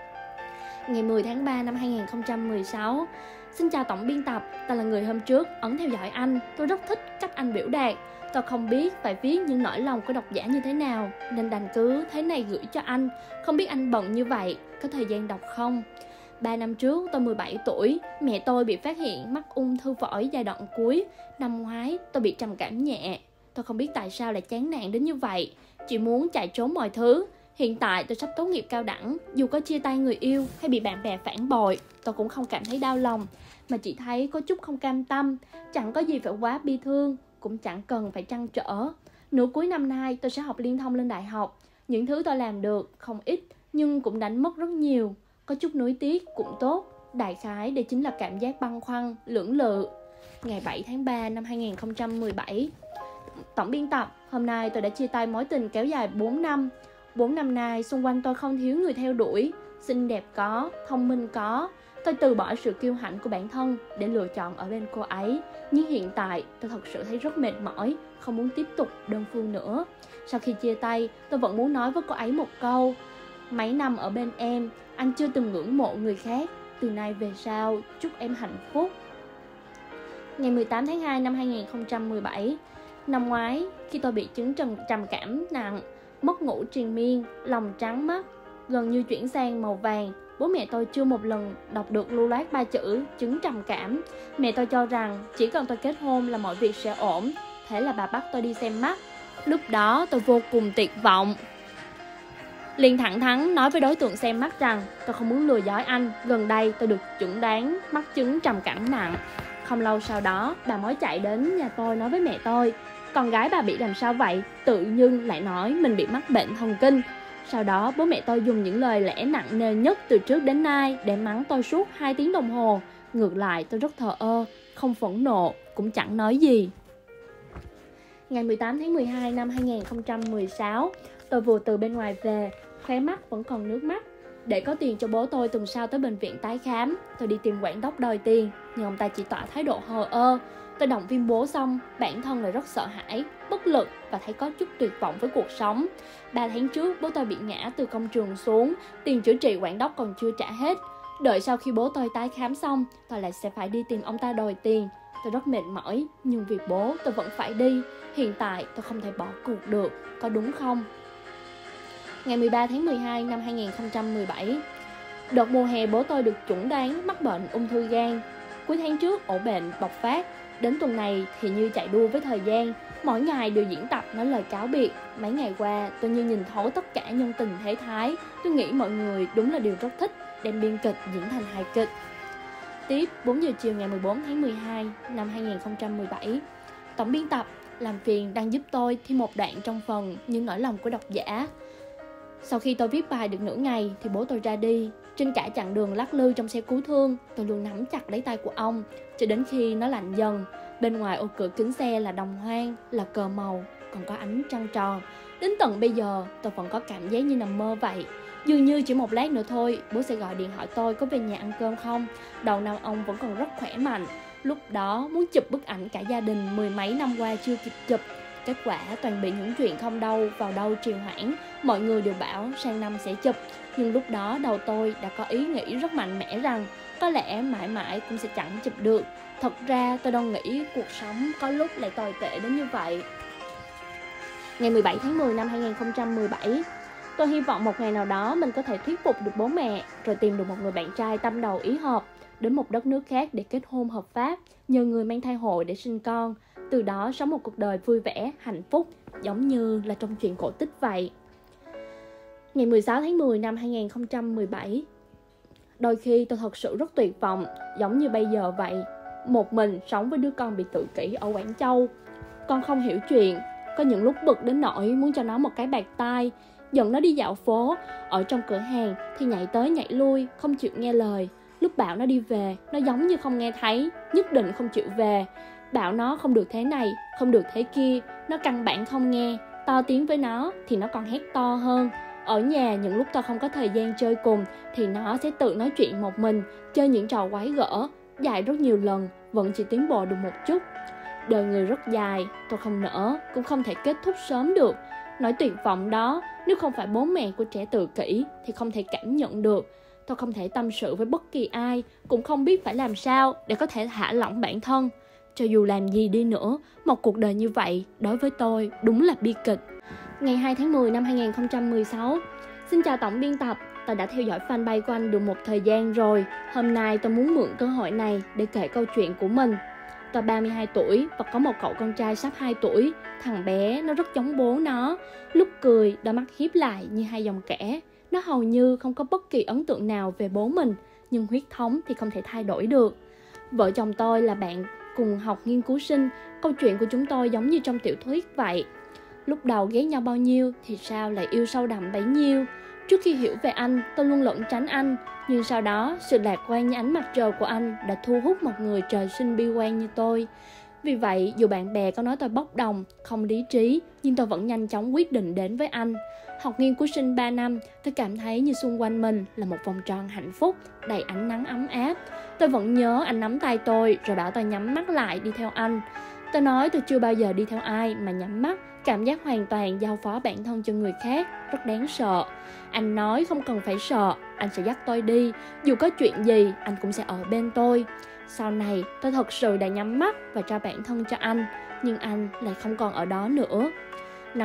Ngày 10 tháng 3 năm 2016. Xin chào tổng biên tập, tôi là người hôm trước ấn theo dõi anh. Tôi rất thích cách anh biểu đạt. Tôi không biết phải viết những nỗi lòng của độc giả như thế nào, nên đành cứ thế này gửi cho anh. Không biết anh bận như vậy, có thời gian đọc không? 3 năm trước, tôi 17 tuổi, mẹ tôi bị phát hiện mắc ung thư phổi giai đoạn cuối. Năm ngoái, tôi bị trầm cảm nhẹ. Tôi không biết tại sao lại chán nản đến như vậy, chỉ muốn chạy trốn mọi thứ. Hiện tại tôi sắp tốt nghiệp cao đẳng, dù có chia tay người yêu hay bị bạn bè phản bội, tôi cũng không cảm thấy đau lòng, mà chỉ thấy có chút không cam tâm. Chẳng có gì phải quá bi thương, cũng chẳng cần phải trăn trở. Nửa cuối năm nay tôi sẽ học liên thông lên đại học. Những thứ tôi làm được không ít, nhưng cũng đánh mất rất nhiều. Có chút nuối tiếc cũng tốt. Đại khái đây chính là cảm giác băn khoăn, lưỡng lự. Ngày 7 tháng 3 năm 2017. Tổng biên tập, hôm nay tôi đã chia tay mối tình kéo dài 4 năm. 4 năm nay xung quanh tôi không thiếu người theo đuổi. Xinh đẹp có, thông minh có. Tôi từ bỏ sự kiêu hãnh của bản thân để lựa chọn ở bên cô ấy. Nhưng hiện tại tôi thật sự thấy rất mệt mỏi, không muốn tiếp tục đơn phương nữa. Sau khi chia tay, tôi vẫn muốn nói với cô ấy một câu: mấy năm ở bên em, anh chưa từng ngưỡng mộ người khác. Từ nay về sau, chúc em hạnh phúc. Ngày 18 tháng 2 năm 2017. Năm ngoái, khi tôi bị chứng trầm cảm nặng, mất ngủ triền miên, lòng trắng mắt, gần như chuyển sang màu vàng, bố mẹ tôi chưa một lần đọc được lưu loát 3 chữ chứng trầm cảm. Mẹ tôi cho rằng chỉ cần tôi kết hôn là mọi việc sẽ ổn. Thế là bà bắt tôi đi xem mắt. Lúc đó tôi vô cùng tuyệt vọng, liền thẳng thắn nói với đối tượng xem mắt rằng tôi không muốn lừa dối anh, gần đây tôi được chẩn đoán mắc chứng trầm cảm nặng. Không lâu sau đó, bà mới chạy đến nhà tôi nói với mẹ tôi, con gái bà bị làm sao vậy? Tự dưng lại nói mình bị mắc bệnh thần kinh. Sau đó bố mẹ tôi dùng những lời lẽ nặng nề nhất từ trước đến nay để mắng tôi suốt 2 tiếng đồng hồ. Ngược lại tôi rất thờ ơ, không phẫn nộ, cũng chẳng nói gì. Ngày 18 tháng 12 năm 2016, tôi vừa từ bên ngoài về, khóe mắt vẫn còn nước mắt. Để có tiền cho bố tôi tuần sau tới bệnh viện tái khám, tôi đi tìm quản đốc đòi tiền, nhưng ông ta chỉ tỏ thái độ hờ ơ. Tôi động viên bố xong, bản thân lại rất sợ hãi, bất lực và thấy có chút tuyệt vọng với cuộc sống. 3 tháng trước, bố tôi bị ngã từ công trường xuống, tiền chữa trị quản đốc còn chưa trả hết. Đợi sau khi bố tôi tái khám xong, tôi lại sẽ phải đi tìm ông ta đòi tiền. Tôi rất mệt mỏi, nhưng vì bố tôi vẫn phải đi. Hiện tại tôi không thể bỏ cuộc được, có đúng không? Ngày 13 tháng 12 năm 2017, đợt mùa hè bố tôi được chẩn đoán mắc bệnh ung thư gan. Cuối tháng trước ổ bệnh bộc phát, đến tuần này thì như chạy đua với thời gian, mỗi ngày đều diễn tập nói lời cáo biệt. Mấy ngày qua tôi như nhìn thấu tất cả nhân tình thế thái. Tôi nghĩ mọi người đúng là đều rất thích đem biên kịch diễn thành hài kịch. Tiếp 4 giờ chiều ngày 14 tháng 12 năm 2017, tổng biên tập làm phiền đang giúp tôi thêm một đoạn trong phần những nỗi lòng của độc giả. Sau khi tôi viết bài được nửa ngày thì bố tôi ra đi. Trên cả chặng đường lắc lư trong xe cứu thương, tôi luôn nắm chặt lấy tay của ông cho đến khi nó lạnh dần. Bên ngoài ô cửa kính xe là đồng hoang, là cờ màu, còn có ánh trăng tròn. Đến tận bây giờ tôi vẫn có cảm giác như nằm mơ vậy. Dường như chỉ một lát nữa thôi, bố sẽ gọi điện hỏi tôi có về nhà ăn cơm không. Đầu năm ông vẫn còn rất khỏe mạnh. Lúc đó muốn chụp bức ảnh cả gia đình 10 mấy năm qua chưa kịp chụp. Kết quả toàn bị những chuyện không đâu vào đâu trì hoãn. Mọi người đều bảo sang năm sẽ chụp. Nhưng lúc đó đầu tôi đã có ý nghĩ rất mạnh mẽ rằng có lẽ mãi mãi cũng sẽ chẳng chụp được. Thật ra tôi đâu nghĩ cuộc sống có lúc lại tồi tệ đến như vậy. Ngày 17 tháng 10 năm 2017, tôi hy vọng một ngày nào đó mình có thể thuyết phục được bố mẹ, rồi tìm được một người bạn trai tâm đầu ý hợp, đến một đất nước khác để kết hôn hợp pháp, nhờ người mang thai hộ để sinh con, từ đó sống một cuộc đời vui vẻ, hạnh phúc, giống như là trong truyện cổ tích vậy. Ngày 16 tháng 10 năm 2017, đôi khi tôi thật sự rất tuyệt vọng, giống như bây giờ vậy. Một mình sống với đứa con bị tự kỷ ở Quảng Châu. Con không hiểu chuyện, có những lúc bực đến nỗi muốn cho nó một cái bạt tai, dẫn nó đi dạo phố, ở trong cửa hàng thì nhảy tới nhảy lui, không chịu nghe lời. Lúc bảo nó đi về, nó giống như không nghe thấy, nhất định không chịu về. Bảo nó không được thế này, không được thế kia, nó căn bản không nghe. To tiếng với nó thì nó còn hét to hơn. Ở nhà những lúc tôi không có thời gian chơi cùng thì nó sẽ tự nói chuyện một mình, chơi những trò quái gở. Dạy rất nhiều lần, vẫn chỉ tiến bộ được một chút. Đời người rất dài, tôi không nỡ, cũng không thể kết thúc sớm được. Nỗi tuyệt vọng đó, nếu không phải bố mẹ của trẻ tự kỷ thì không thể cảm nhận được. Tôi không thể tâm sự với bất kỳ ai, cũng không biết phải làm sao để có thể thả lỏng bản thân. Cho dù làm gì đi nữa, một cuộc đời như vậy đối với tôi đúng là bi kịch. Ngày 2 tháng 10 năm 2016, xin chào tổng biên tập, tôi đã theo dõi fanpage của anh được một thời gian rồi. Hôm nay tôi muốn mượn cơ hội này để kể câu chuyện của mình. Tôi 32 tuổi và có một cậu con trai sắp 2 tuổi. Thằng bé nó rất giống bố nó. Lúc cười, đôi mắt híp lại như hai dòng kẻ. Nó hầu như không có bất kỳ ấn tượng nào về bố mình, nhưng huyết thống thì không thể thay đổi được. Vợ chồng tôi là bạn cùng học nghiên cứu sinh. Câu chuyện của chúng tôi giống như trong tiểu thuyết vậy. Lúc đầu ghét nhau bao nhiêu thì sao lại yêu sâu đậm bấy nhiêu. Trước khi hiểu về anh, tôi luôn lẩn tránh anh. Nhưng sau đó, sự lạc quan như ánh mặt trời của anh đã thu hút một người trời sinh bi quan như tôi. Vì vậy, dù bạn bè có nói tôi bốc đồng, không lý trí, nhưng tôi vẫn nhanh chóng quyết định đến với anh. Học nghiên cứu sinh 3 năm, tôi cảm thấy như xung quanh mình là một vòng tròn hạnh phúc, đầy ánh nắng ấm áp. Tôi vẫn nhớ anh nắm tay tôi rồi bảo tôi nhắm mắt lại đi theo anh. Tôi nói tôi chưa bao giờ đi theo ai mà nhắm mắt. Cảm giác hoàn toàn giao phó bản thân cho người khác rất đáng sợ. Anh nói không cần phải sợ, anh sẽ dắt tôi đi. Dù có chuyện gì, anh cũng sẽ ở bên tôi. Sau này, tôi thật sự đã nhắm mắt và trao bản thân cho anh. nhưng anh lại không còn ở đó nữa. Năm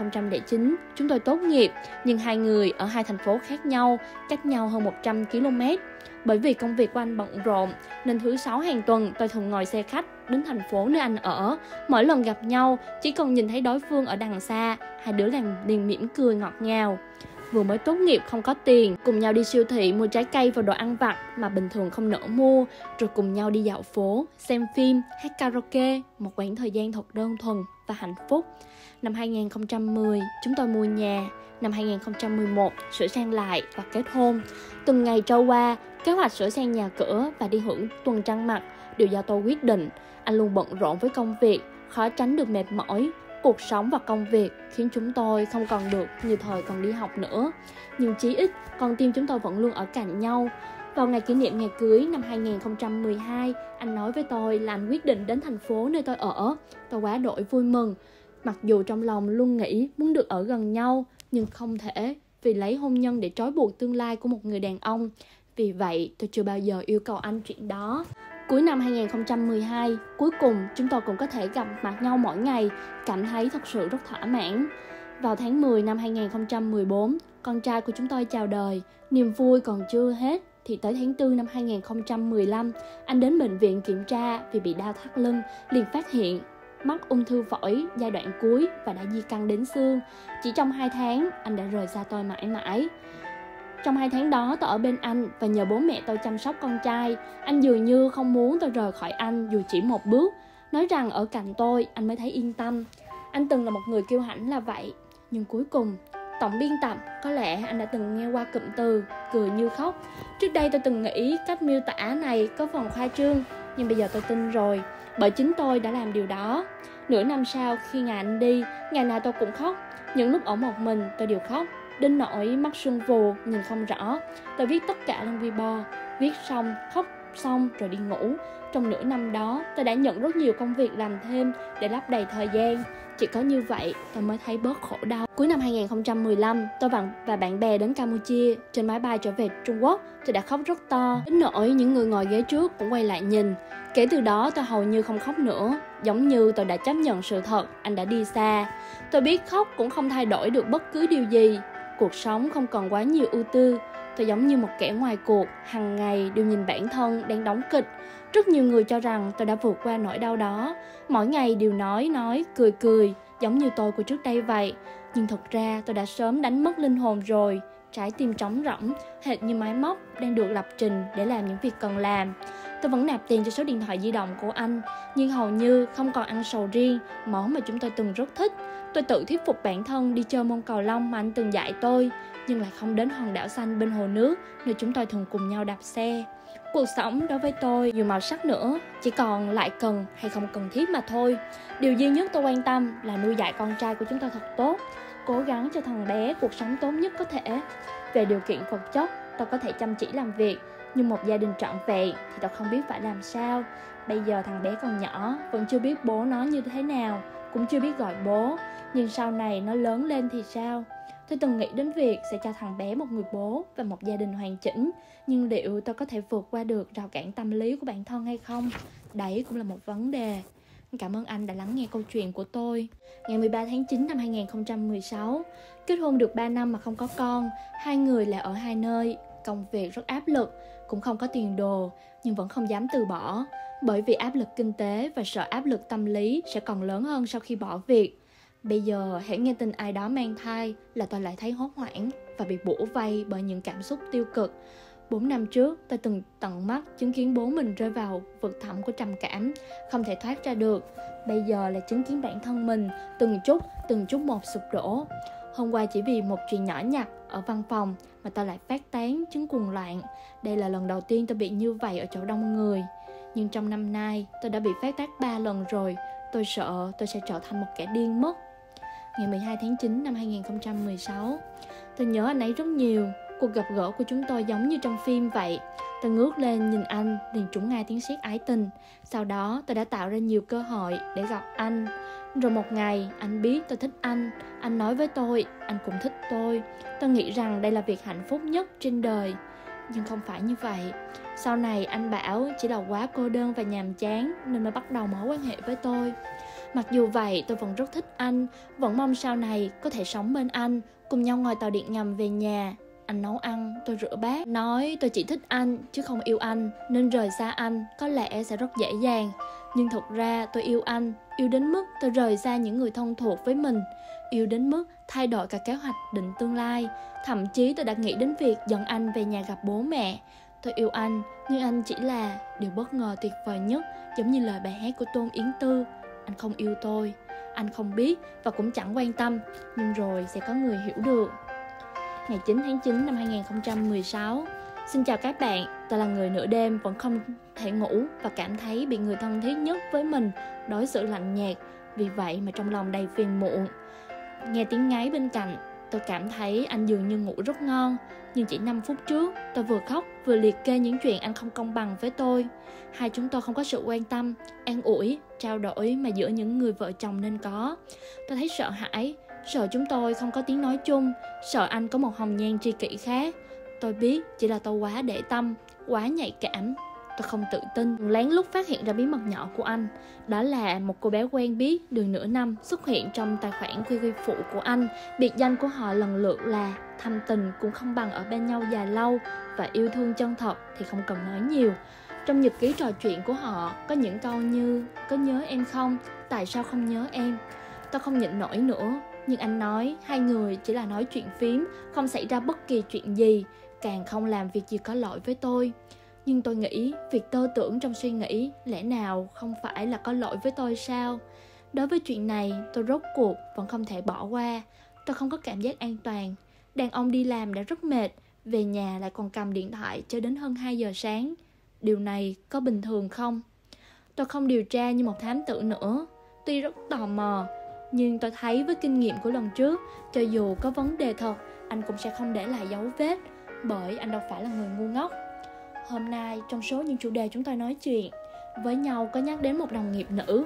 2009, chúng tôi tốt nghiệp, nhưng hai người ở hai thành phố khác nhau, cách nhau hơn 100 km. Bởi vì công việc của anh bận rộn, nên thứ 6 hàng tuần tôi thường ngồi xe khách đến thành phố nơi anh ở. Mỗi lần gặp nhau, chỉ cần nhìn thấy đối phương ở đằng xa, hai đứa liền mỉm cười ngọt ngào. Vừa mới tốt nghiệp không có tiền, cùng nhau đi siêu thị mua trái cây và đồ ăn vặt mà bình thường không nỡ mua, rồi cùng nhau đi dạo phố, xem phim, hát karaoke, một quãng thời gian thật đơn thuần và hạnh phúc. Năm 2010, chúng tôi mua nhà. Năm 2011, sửa sang lại và kết hôn. Từng ngày trôi qua, kế hoạch sửa sang nhà cửa và đi hưởng tuần trăng mật đều do tôi quyết định. Anh luôn bận rộn với công việc, khó tránh được mệt mỏi. Cuộc sống và công việc khiến chúng tôi không còn được như thời còn đi học nữa. Nhưng chí ít, con tim chúng tôi vẫn luôn ở cạnh nhau. Vào ngày kỷ niệm ngày cưới năm 2012, anh nói với tôi là anh quyết định đến thành phố nơi tôi ở. Tôi quá đổi vui mừng. Mặc dù trong lòng luôn nghĩ muốn được ở gần nhau, nhưng không thể vì lấy hôn nhân để trói buộc tương lai của một người đàn ông. Vì vậy, tôi chưa bao giờ yêu cầu anh chuyện đó. Cuối năm 2012, cuối cùng chúng tôi cũng có thể gặp mặt nhau mỗi ngày, cảm thấy thật sự rất thỏa mãn. Vào tháng 10 năm 2014, con trai của chúng tôi chào đời. Niềm vui còn chưa hết, thì tới tháng 4 năm 2015, anh đến bệnh viện kiểm tra vì bị đau thắt lưng, liền phát hiện mắc ung thư phổi giai đoạn cuối và đã di căn đến xương. Chỉ trong 2 tháng, anh đã rời xa tôi mãi mãi. Trong 2 tháng đó, tôi ở bên anh và nhờ bố mẹ tôi chăm sóc con trai. Anh dường như không muốn tôi rời khỏi anh dù chỉ một bước, nói rằng ở cạnh tôi anh mới thấy yên tâm. Anh từng là một người kiêu hãnh là vậy. Nhưng cuối cùng, tổng biên tập, có lẽ anh đã từng nghe qua cụm từ cười như khóc. Trước đây tôi từng nghĩ cách miêu tả này có phần khoa trương, nhưng bây giờ tôi tin rồi, bởi chính tôi đã làm điều đó. Nửa năm sau khi ngày anh đi, ngày nào tôi cũng khóc. Những lúc ở một mình tôi đều khóc, đến nỗi mắt sưng vù, nhìn không rõ. Tôi viết tất cả lên Weibo, viết xong, khóc xong rồi đi ngủ. Trong nửa năm đó, tôi đã nhận rất nhiều công việc làm thêm để lấp đầy thời gian. Chỉ có như vậy, tôi mới thấy bớt khổ đau. Cuối năm 2015, tôi và bạn bè đến Campuchia. Trên máy bay trở về Trung Quốc, tôi đã khóc rất to, đến nỗi những người ngồi ghế trước cũng quay lại nhìn. Kể từ đó, tôi hầu như không khóc nữa. Giống như tôi đã chấp nhận sự thật, anh đã đi xa. Tôi biết khóc cũng không thay đổi được bất cứ điều gì. Cuộc sống không còn quá nhiều ưu tư. Tôi giống như một kẻ ngoài cuộc, hàng ngày đều nhìn bản thân đang đóng kịch. Rất nhiều người cho rằng tôi đã vượt qua nỗi đau đó. Mỗi ngày đều nói, cười, giống như tôi của trước đây vậy. Nhưng thật ra tôi đã sớm đánh mất linh hồn rồi. Trái tim trống rỗng, hệt như máy móc đang được lập trình để làm những việc cần làm. Tôi vẫn nạp tiền cho số điện thoại di động của anh, nhưng hầu như không còn ăn sầu riêng, món mà chúng tôi từng rất thích. Tôi tự thuyết phục bản thân đi chơi môn cầu lông mà anh từng dạy tôi, nhưng lại không đến hòn đảo xanh bên hồ nước nơi chúng tôi thường cùng nhau đạp xe. Cuộc sống đối với tôi nhiều màu sắc nữa, chỉ còn lại cần hay không cần thiết mà thôi. Điều duy nhất tôi quan tâm là nuôi dạy con trai của chúng tôi thật tốt, cố gắng cho thằng bé cuộc sống tốt nhất có thể. Về điều kiện vật chất, tôi có thể chăm chỉ làm việc, nhưng một gia đình trọn vẹn thì tôi không biết phải làm sao. Bây giờ thằng bé còn nhỏ, vẫn chưa biết bố nó như thế nào, cũng chưa biết gọi bố. Nhưng sau này nó lớn lên thì sao? Tôi từng nghĩ đến việc sẽ cho thằng bé một người bố và một gia đình hoàn chỉnh. Nhưng liệu tôi có thể vượt qua được rào cản tâm lý của bản thân hay không? Đấy cũng là một vấn đề. Cảm ơn anh đã lắng nghe câu chuyện của tôi. Ngày 13 tháng 9 năm 2016, kết hôn được 3 năm mà không có con. Hai người lại ở hai nơi, công việc rất áp lực, cũng không có tiền đồ, nhưng vẫn không dám từ bỏ. Bởi vì áp lực kinh tế và sợ áp lực tâm lý sẽ còn lớn hơn sau khi bỏ việc. Bây giờ hãy nghe tin ai đó mang thai là tôi lại thấy hốt hoảng và bị bủa vây bởi những cảm xúc tiêu cực. 4 năm trước, tôi từng tận mắt chứng kiến bố mình rơi vào vực thẳm của trầm cảm, không thể thoát ra được. Bây giờ là chứng kiến bản thân mình từng chút một sụp đổ. Hôm qua chỉ vì một chuyện nhỏ nhặt ở văn phòng mà tôi lại phát tán chứng cuồng loạn. Đây là lần đầu tiên tôi bị như vậy ở chỗ đông người. Nhưng trong năm nay, tôi đã bị phát tác 3 lần rồi. Tôi sợ tôi sẽ trở thành một kẻ điên mất. Ngày 12 tháng 9 năm 2016, tôi nhớ anh ấy rất nhiều. Cuộc gặp gỡ của chúng tôi giống như trong phim vậy. Tôi ngước lên nhìn anh, liền trúng ngay tiếng sét ái tình. Sau đó tôi đã tạo ra nhiều cơ hội để gặp anh. Rồi một ngày, anh biết tôi thích anh. Anh nói với tôi, anh cũng thích tôi. Tôi nghĩ rằng đây là việc hạnh phúc nhất trên đời. Nhưng không phải như vậy. Sau này anh bảo chỉ là quá cô đơn và nhàm chán nên mới bắt đầu mối quan hệ với tôi. Mặc dù vậy, tôi vẫn rất thích anh, vẫn mong sau này có thể sống bên anh, cùng nhau ngồi tàu điện ngầm về nhà. Anh nấu ăn, tôi rửa bát. Nói tôi chỉ thích anh chứ không yêu anh, nên rời xa anh có lẽ sẽ rất dễ dàng. Nhưng thực ra tôi yêu anh, yêu đến mức tôi rời xa những người thân thuộc với mình, yêu đến mức thay đổi cả kế hoạch định tương lai. Thậm chí tôi đã nghĩ đến việc dẫn anh về nhà gặp bố mẹ. Tôi yêu anh, nhưng anh chỉ là điều bất ngờ tuyệt vời nhất, giống như lời bài hát của Tôn Yến Tư. Anh không yêu tôi, anh không biết và cũng chẳng quan tâm, nhưng rồi sẽ có người hiểu được. Ngày 9 tháng 9 năm 2016. Xin chào các bạn, tôi là người nửa đêm vẫn không thể ngủ và cảm thấy bị người thân thiết nhất với mình đối xử lạnh nhạt, vì vậy mà trong lòng đầy phiền muộn. Nghe tiếng ngáy bên cạnh, tôi cảm thấy anh dường như ngủ rất ngon. Nhưng chỉ 5 phút trước, tôi vừa khóc vừa liệt kê những chuyện anh không công bằng với tôi. Hai chúng tôi không có sự quan tâm, an ủi, trao đổi mà giữa những người vợ chồng nên có. Tôi thấy sợ hãi, sợ chúng tôi không có tiếng nói chung, sợ anh có một hồng nhan tri kỷ khác. Tôi biết chỉ là tôi quá để tâm, quá nhạy cảm. Tôi không tự tin, lén lút phát hiện ra bí mật nhỏ của anh. Đó là một cô bé quen biết được nửa năm xuất hiện trong tài khoản QQ phụ của anh. Biệt danh của họ lần lượt là thâm tình cũng không bằng ở bên nhau dài lâu, và yêu thương chân thật thì không cần nói nhiều. Trong nhật ký trò chuyện của họ có những câu như: có nhớ em không? Tại sao không nhớ em? Tôi không nhịn nổi nữa, nhưng anh nói hai người chỉ là nói chuyện phím, không xảy ra bất kỳ chuyện gì, càng không làm việc gì có lỗi với tôi. Nhưng tôi nghĩ việc tơ tưởng trong suy nghĩ lẽ nào không phải là có lỗi với tôi sao? Đối với chuyện này, tôi rốt cuộc vẫn không thể bỏ qua. Tôi không có cảm giác an toàn. Đàn ông đi làm đã rất mệt, về nhà lại còn cầm điện thoại cho đến hơn 2 giờ sáng. Điều này có bình thường không? Tôi không điều tra như một thám tử nữa. Tuy rất tò mò, nhưng tôi thấy với kinh nghiệm của lần trước, cho dù có vấn đề thật, anh cũng sẽ không để lại dấu vết, bởi anh đâu phải là người ngu ngốc. Hôm nay, trong số những chủ đề chúng tôi nói chuyện với nhau có nhắc đến một đồng nghiệp nữ.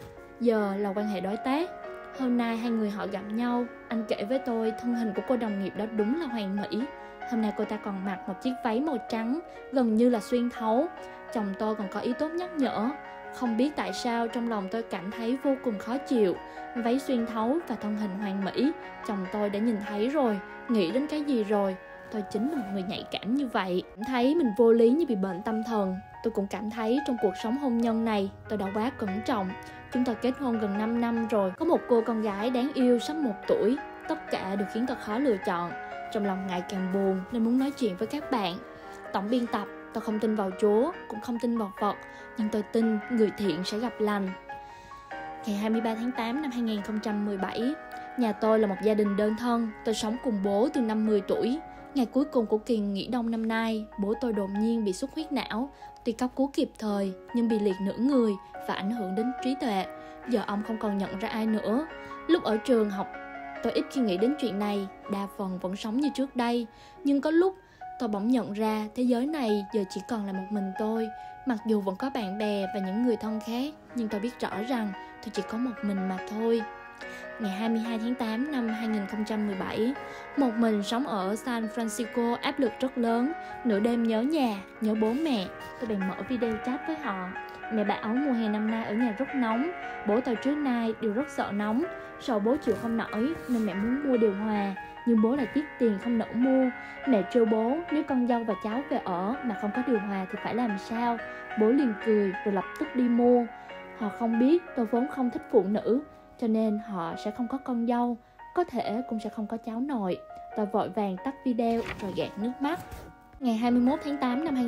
Giờ là quan hệ đối tác. Hôm nay hai người họ gặp nhau. Anh kể với tôi thân hình của cô đồng nghiệp đó đúng là hoàn mỹ. Hôm nay cô ta còn mặc một chiếc váy màu trắng, gần như là xuyên thấu. Chồng tôi còn có ý tốt nhắc nhở. Không biết tại sao trong lòng tôi cảm thấy vô cùng khó chịu. Váy xuyên thấu và thân hình hoàn mỹ, chồng tôi đã nhìn thấy rồi. Nghĩ đến cái gì rồi? Tôi chính là một người nhạy cảm như vậy. Cảm thấy mình vô lý như bị bệnh tâm thần. Tôi cũng cảm thấy trong cuộc sống hôn nhân này tôi đã quá cẩn trọng. Chúng tôi kết hôn gần 5 năm rồi. Có một cô con gái đáng yêu sắp 1 tuổi. Tất cả đều khiến tôi khó lựa chọn. Trong lòng ngày càng buồn nên muốn nói chuyện với các bạn. Tổng biên tập: tôi không tin vào Chúa, cũng không tin vào Phật, nhưng tôi tin người thiện sẽ gặp lành. Ngày 23 tháng 8 năm 2017, nhà tôi là một gia đình đơn thân. Tôi sống cùng bố từ năm 10 tuổi. Ngày cuối cùng của kỳ nghỉ đông năm nay, bố tôi đột nhiên bị xuất huyết não. Tuy cấp cứu kịp thời, nhưng bị liệt nửa người và ảnh hưởng đến trí tuệ. Giờ ông không còn nhận ra ai nữa. Lúc ở trường học, tôi ít khi nghĩ đến chuyện này, đa phần vẫn sống như trước đây. Nhưng có lúc, tôi bỗng nhận ra thế giới này giờ chỉ còn là một mình tôi. Mặc dù vẫn có bạn bè và những người thân khác, nhưng tôi biết rõ rằng tôi chỉ có một mình mà thôi. Ngày 22 tháng 8 năm 2017, một mình sống ở San Francisco áp lực rất lớn. Nửa đêm nhớ nhà, nhớ bố mẹ. Tôi bèn mở video chat với họ. Mẹ bảo mùa hè năm nay ở nhà rất nóng. Bố tôi trước nay đều rất sợ nóng. Sợ bố chịu không nổi nên mẹ muốn mua điều hòa, nhưng bố lại tiếc tiền không nỡ mua. Mẹ trêu bố nếu con dâu và cháu về ở mà không có điều hòa thì phải làm sao. Bố liền cười rồi lập tức đi mua. Họ không biết tôi vốn không thích phụ nữ, cho nên họ sẽ không có con dâu, có thể cũng sẽ không có cháu nội. Tôi vội vàng tắt video rồi gạt nước mắt. Ngày 21 tháng 8 năm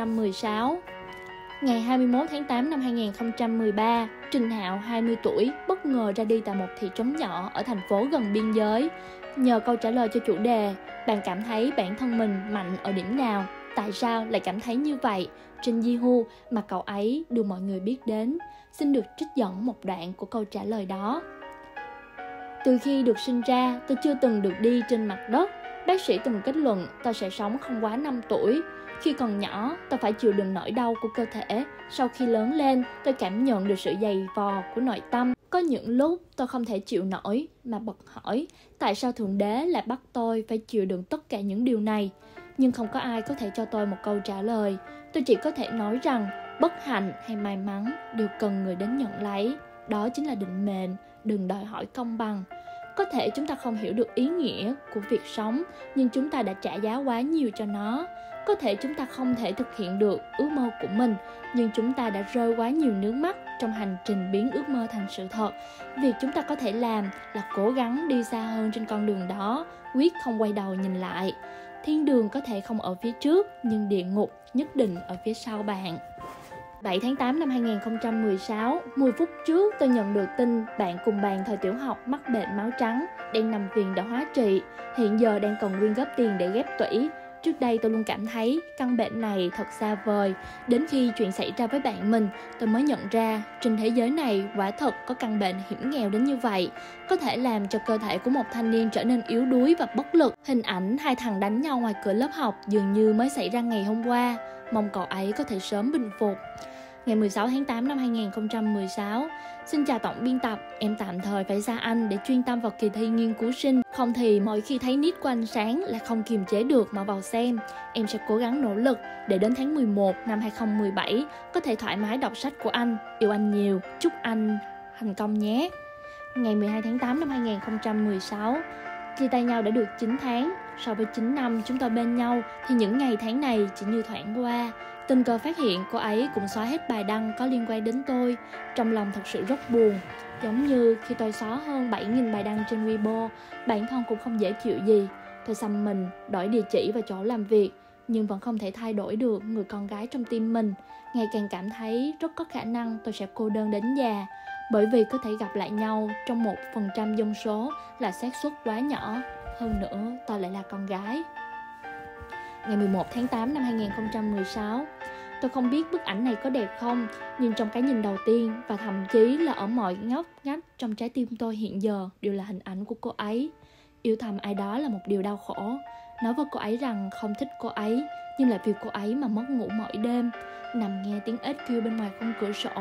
2016. Ngày 21 tháng 8 năm 2013, Trình Hạo 20 tuổi bất ngờ ra đi tại một thị trấn nhỏ ở thành phố gần biên giới. Nhờ câu trả lời cho chủ đề, bạn cảm thấy bản thân mình mạnh ở điểm nào? Tại sao lại cảm thấy như vậy? Trên Yahoo mà cậu ấy được mọi người biết đến. Xin được trích dẫn một đoạn của câu trả lời đó. Từ khi được sinh ra, tôi chưa từng được đi trên mặt đất. Bác sĩ từng kết luận tôi sẽ sống không quá 5 tuổi. Khi còn nhỏ, tôi phải chịu đựng nỗi đau của cơ thể. Sau khi lớn lên, tôi cảm nhận được sự dày vò của nội tâm. Có những lúc tôi không thể chịu nổi mà bật hỏi tại sao Thượng Đế lại bắt tôi phải chịu đựng tất cả những điều này. Nhưng không có ai có thể cho tôi một câu trả lời. Tôi chỉ có thể nói rằng bất hạnh hay may mắn đều cần người đến nhận lấy. đó chính là định mệnh, đừng đòi hỏi công bằng. Có thể chúng ta không hiểu được ý nghĩa của việc sống, nhưng chúng ta đã trả giá quá nhiều cho nó. Có thể chúng ta không thể thực hiện được ước mơ của mình, nhưng chúng ta đã rơi quá nhiều nước mắt trong hành trình biến ước mơ thành sự thật. Việc chúng ta có thể làm là cố gắng đi xa hơn trên con đường đó, quyết không quay đầu nhìn lại. Thiên đường có thể không ở phía trước, nhưng địa ngục nhất định ở phía sau bạn. 7 tháng 8 năm 2016, 10 phút trước tôi nhận được tin bạn cùng bàn thời tiểu học mắc bệnh máu trắng, đang nằm viện để hóa trị, hiện giờ đang cần quyên góp tiền để ghép tủy. Trước đây tôi luôn cảm thấy căn bệnh này thật xa vời, đến khi chuyện xảy ra với bạn mình, tôi mới nhận ra trên thế giới này quả thật có căn bệnh hiểm nghèo đến như vậy, có thể làm cho cơ thể của một thanh niên trở nên yếu đuối và bất lực. Hình ảnh hai thằng đánh nhau ngoài cửa lớp học dường như mới xảy ra ngày hôm qua, mong cậu ấy có thể sớm bình phục. Ngày 16 tháng 8 năm 2016, xin chào tổng biên tập, em tạm thời phải ra anh để chuyên tâm vào kỳ thi nghiên cứu sinh. Không thì mỗi khi thấy nick của anh sáng là không kiềm chế được mà vào xem. Em sẽ cố gắng nỗ lực để đến tháng 11 năm 2017 có thể thoải mái đọc sách của anh. Yêu anh nhiều, chúc anh thành công nhé. Ngày 12 tháng 8 năm 2016, chia tay nhau đã được 9 tháng. So với 9 năm chúng tôi bên nhau thì những ngày tháng này chỉ như thoảng qua. Tình cờ phát hiện cô ấy cũng xóa hết bài đăng có liên quan đến tôi. Trong lòng thật sự rất buồn. Giống như khi tôi xóa hơn 7.000 bài đăng trên Weibo, bản thân cũng không dễ chịu gì. Tôi xăm mình, đổi địa chỉ và chỗ làm việc, nhưng vẫn không thể thay đổi được người con gái trong tim mình. Ngày càng cảm thấy rất có khả năng tôi sẽ cô đơn đến già, bởi vì có thể gặp lại nhau trong 1% dân số là xác suất quá nhỏ. Hơn nữa, tôi lại là con gái. Ngày 11 tháng 8 năm 2016, tôi không biết bức ảnh này có đẹp không, nhưng trong cái nhìn đầu tiên và thậm chí là ở mọi ngóc ngách trong trái tim tôi hiện giờ đều là hình ảnh của cô ấy. Yêu thầm ai đó là một điều đau khổ. Nói với cô ấy rằng không thích cô ấy, nhưng lại vì cô ấy mà mất ngủ mỗi đêm, nằm nghe tiếng ếch kêu bên ngoài khung cửa sổ,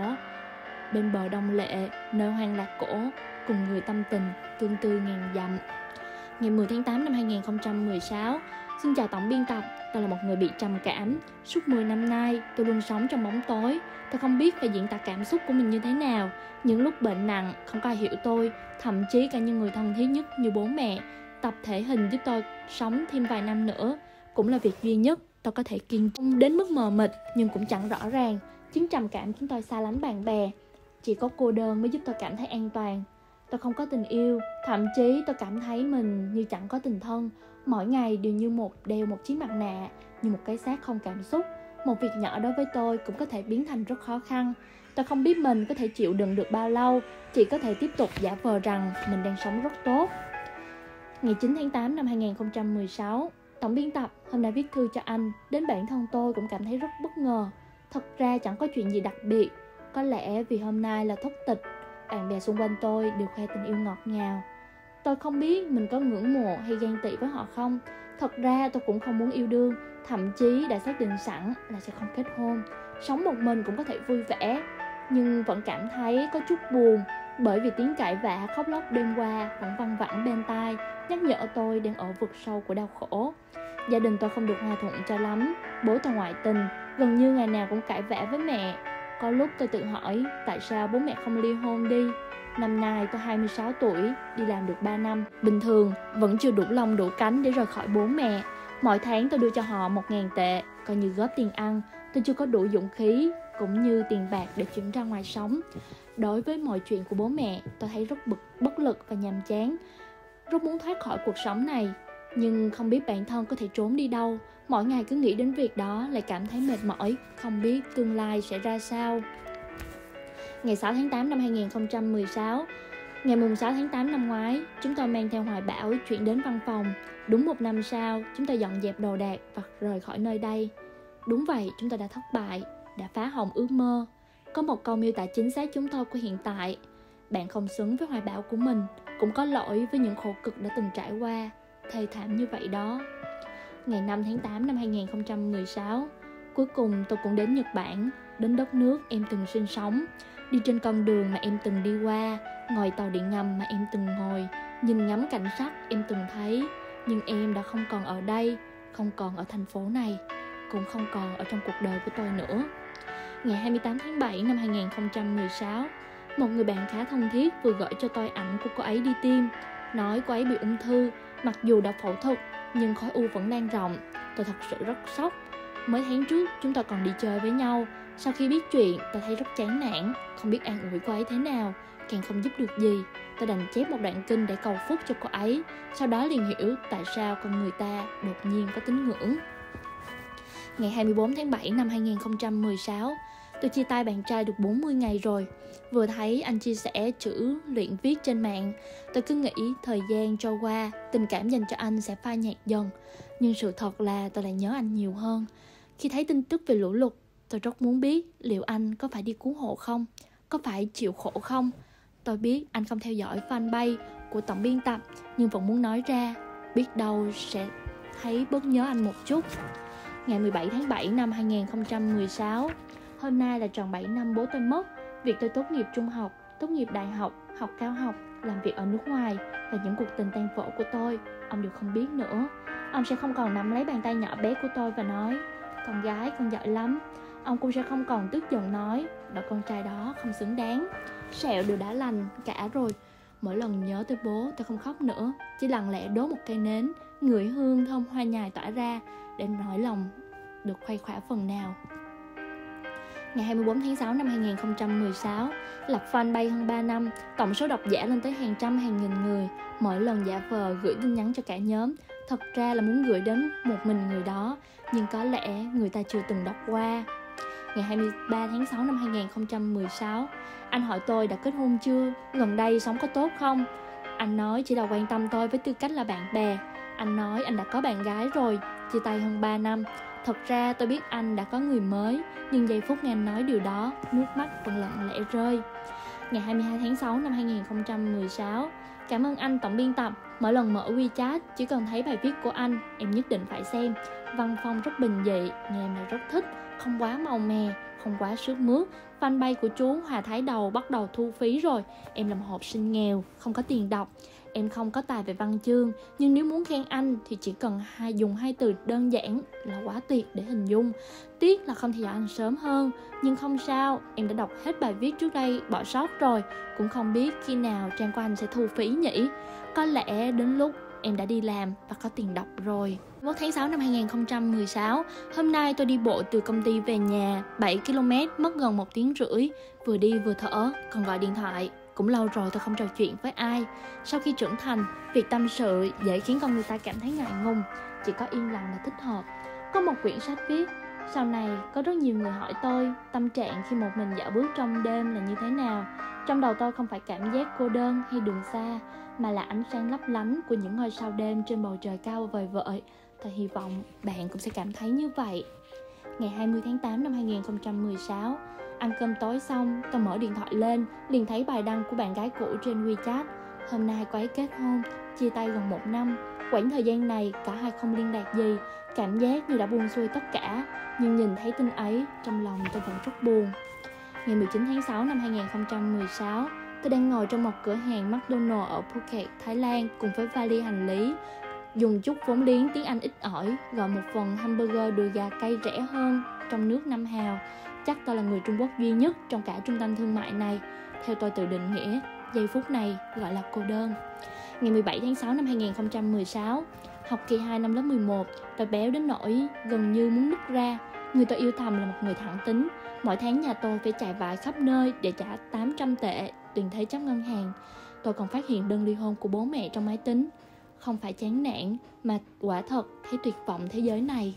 bên bờ Đông Lệ, nơi hoang lạc cổ, cùng người tâm tình tương tư ngàn dặm. Ngày 10 tháng 8 năm 2016, xin chào tổng biên tập, tôi là một người bị trầm cảm. Suốt 10 năm nay, tôi luôn sống trong bóng tối. Tôi không biết phải diễn tả cảm xúc của mình như thế nào. Những lúc bệnh nặng, không có ai hiểu tôi, thậm chí cả những người thân thiết nhất như bố mẹ. Tập thể hình giúp tôi sống thêm vài năm nữa, cũng là việc duy nhất tôi có thể kiên trì. Đến mức mờ mịt nhưng cũng chẳng rõ ràng. Chứng trầm cảm khiến tôi xa lánh bạn bè. Chỉ có cô đơn mới giúp tôi cảm thấy an toàn. Tôi không có tình yêu, thậm chí tôi cảm thấy mình như chẳng có tình thân. Mỗi ngày đều như đeo một chiếc mặt nạ, như một cái xác không cảm xúc. Một việc nhỏ đối với tôi cũng có thể biến thành rất khó khăn. Tôi không biết mình có thể chịu đựng được bao lâu, chỉ có thể tiếp tục giả vờ rằng mình đang sống rất tốt. Ngày 9 tháng 8 năm 2016, tổng biên tập, hôm nay viết thư cho anh. Đến bản thân tôi cũng cảm thấy rất bất ngờ. Thật ra chẳng có chuyện gì đặc biệt. Có lẽ vì hôm nay là thất tịch, bạn bè xung quanh tôi đều khoe tình yêu ngọt ngào. Tôi không biết mình có ngưỡng mộ hay ghen tị với họ không. Thật ra tôi cũng không muốn yêu đương, thậm chí đã xác định sẵn là sẽ không kết hôn. Sống một mình cũng có thể vui vẻ, nhưng vẫn cảm thấy có chút buồn, bởi vì tiếng cãi vã khóc lóc đêm qua vẫn văng vẳng bên tai, nhắc nhở tôi đang ở vực sâu của đau khổ. Gia đình tôi không được hòa thuận cho lắm. Bố tôi ngoại tình, gần như ngày nào cũng cãi vã với mẹ. Có lúc tôi tự hỏi tại sao bố mẹ không ly hôn đi. Năm nay tôi 26 tuổi, đi làm được 3 năm. Bình thường vẫn chưa đủ lông đủ cánh để rời khỏi bố mẹ. Mỗi tháng tôi đưa cho họ 1.000 tệ, coi như góp tiền ăn. Tôi chưa có đủ dũng khí cũng như tiền bạc để chuyển ra ngoài sống. Đối với mọi chuyện của bố mẹ, tôi thấy rất bất lực và nhàm chán. Rất muốn thoát khỏi cuộc sống này, nhưng không biết bản thân có thể trốn đi đâu. Mỗi ngày cứ nghĩ đến việc đó lại cảm thấy mệt mỏi, không biết tương lai sẽ ra sao. Ngày 6 tháng 8 năm 2016, ngày mùng 6 tháng 8 năm ngoái, chúng tôi mang theo hoài bão chuyển đến văn phòng. Đúng 1 năm sau, chúng tôi dọn dẹp đồ đạc và rời khỏi nơi đây. Đúng vậy, chúng tôi đã thất bại, đã phá hỏng ước mơ. Có một câu miêu tả chính xác chúng tôi của hiện tại: bạn không xứng với hoài bão của mình, cũng có lỗi với những khổ cực đã từng trải qua. Thê thảm như vậy đó. Ngày 5 tháng 8 năm 2016, cuối cùng tôi cũng đến Nhật Bản, đến đất nước em từng sinh sống. Đi trên con đường mà em từng đi qua, ngồi tàu điện ngầm mà em từng ngồi, nhìn ngắm cảnh sắc em từng thấy. Nhưng em đã không còn ở đây, không còn ở thành phố này, cũng không còn ở trong cuộc đời của tôi nữa. Ngày 28 tháng 7 năm 2016, Một người bạn khá thân thiết vừa gửi cho tôi ảnh của cô ấy đi tiêm, nói cô ấy bị ung thư, mặc dù đã phẫu thuật nhưng khối u vẫn lan rộng. Tôi thật sự rất sốc. Mấy tháng trước chúng tôi còn đi chơi với nhau. Sau khi biết chuyện, tôi thấy rất chán nản, không biết an ủi cô ấy thế nào, càng không giúp được gì. Tôi đành chép một đoạn kinh để cầu phúc cho cô ấy. Sau đó liền hiểu tại sao con người ta đột nhiên có tín ngưỡng. Ngày 24 tháng 7 năm 2016, tôi chia tay bạn trai được 40 ngày rồi. Vừa thấy anh chia sẻ chữ luyện viết trên mạng, tôi cứ nghĩ thời gian trôi qua, tình cảm dành cho anh sẽ phai nhạt dần. Nhưng sự thật là tôi lại nhớ anh nhiều hơn. Khi thấy tin tức về lũ lụt, tôi rất muốn biết liệu anh có phải đi cứu hộ không? Có phải chịu khổ không? Tôi biết anh không theo dõi fanpage của tổng biên tập, nhưng vẫn muốn nói ra, biết đâu sẽ thấy bớt nhớ anh một chút. Ngày 17 tháng 7 năm 2016, hôm nay là tròn 7 năm bố tôi mất. Việc tôi tốt nghiệp trung học, tốt nghiệp đại học, học cao học, làm việc ở nước ngoài và những cuộc tình tan vỡ của tôi, ông đều không biết nữa. Ông sẽ không còn nắm lấy bàn tay nhỏ bé của tôi và nói, con gái con giỏi lắm. Ông cũng sẽ không còn tức giận nói, đứa con trai đó không xứng đáng. Sẹo đều đã lành cả rồi. Mỗi lần nhớ tới bố tôi không khóc nữa, chỉ lặng lẽ đốt một cây nến, ngửi hương thơm hoa nhài tỏa ra để nỗi lòng được khuây khỏa phần nào. Ngày 24 tháng 6 năm 2016, lập fanpage hơn 3 năm, tổng số độc giả lên tới hàng trăm hàng nghìn người. Mỗi lần giả vờ gửi tin nhắn cho cả nhóm, thật ra là muốn gửi đến một mình người đó, nhưng có lẽ người ta chưa từng đọc qua. Ngày 23 tháng 6 năm 2016, anh hỏi tôi đã kết hôn chưa, gần đây sống có tốt không? Anh nói chỉ là quan tâm tôi với tư cách là bạn bè. Anh nói anh đã có bạn gái rồi, chia tay hơn 3 năm. Thật ra tôi biết anh đã có người mới, nhưng giây phút nghe anh nói điều đó, nước mắt vẫn lặng lẽ rơi. Ngày 22 tháng 6 năm 2016, cảm ơn anh tổng biên tập. Mỗi lần mở WeChat, chỉ cần thấy bài viết của anh, em nhất định phải xem. Văn phong rất bình dị, nhưng em lại rất thích, không quá màu mè, không quá sướt mướt. Fanpage của chú Hòa Thái Đầu bắt đầu thu phí rồi. Em là một học sinh nghèo, không có tiền đọc. Em không có tài về văn chương, nhưng nếu muốn khen anh thì chỉ cần dùng hai từ đơn giản là quá tuyệt để hình dung. Tiếc là không theo dõi anh sớm hơn, nhưng không sao, em đã đọc hết bài viết trước đây, bỏ sót rồi. Cũng không biết khi nào trang của anh sẽ thu phí nhỉ. Có lẽ đến lúc em đã đi làm và có tiền đọc rồi. 1 tháng 6 năm 2016, hôm nay tôi đi bộ từ công ty về nhà 7 km, mất gần 1 tiếng rưỡi. Vừa đi vừa thở, còn gọi điện thoại. Cũng lâu rồi tôi không trò chuyện với ai. Sau khi trưởng thành, việc tâm sự dễ khiến con người ta cảm thấy ngại ngùng. Chỉ có yên lặng là thích hợp. Có một quyển sách viết, sau này có rất nhiều người hỏi tôi tâm trạng khi một mình dạo bước trong đêm là như thế nào. Trong đầu tôi không phải cảm giác cô đơn hay đường xa, mà là ánh sáng lấp lánh của những ngôi sao đêm trên bầu trời cao vời vợi. Tôi hy vọng bạn cũng sẽ cảm thấy như vậy. Ngày 20 tháng 8 năm 2016, ăn cơm tối xong, tôi mở điện thoại lên, liền thấy bài đăng của bạn gái cũ trên WeChat. Hôm nay cô ấy kết hôn, chia tay gần 1 năm. Quãng thời gian này cả hai không liên lạc gì, cảm giác như đã buông xuôi tất cả. Nhưng nhìn thấy tin ấy, trong lòng tôi vẫn rất buồn. Ngày 19 tháng 6 năm 2016, tôi đang ngồi trong một cửa hàng McDonald's ở Phuket, Thái Lan cùng với vali hành lý. Dùng chút vốn liếng tiếng Anh ít ỏi, gọi một phần hamburger đùi gà cay rẻ hơn trong nước 5 hào. Chắc tôi là người Trung Quốc duy nhất trong cả trung tâm thương mại này. Theo tôi tự định nghĩa, giây phút này gọi là cô đơn. Ngày 17 tháng 6 năm 2016, học kỳ 2 năm lớp 11, tôi béo đến nỗi gần như muốn nứt ra. Người tôi yêu thầm là một người thẳng tính. Mỗi tháng nhà tôi phải chạy vại khắp nơi để trả 800 tệ tiền thế chấp ngân hàng. Tôi còn phát hiện đơn ly hôn của bố mẹ trong máy tính. Không phải chán nản, mà quả thật thấy tuyệt vọng thế giới này.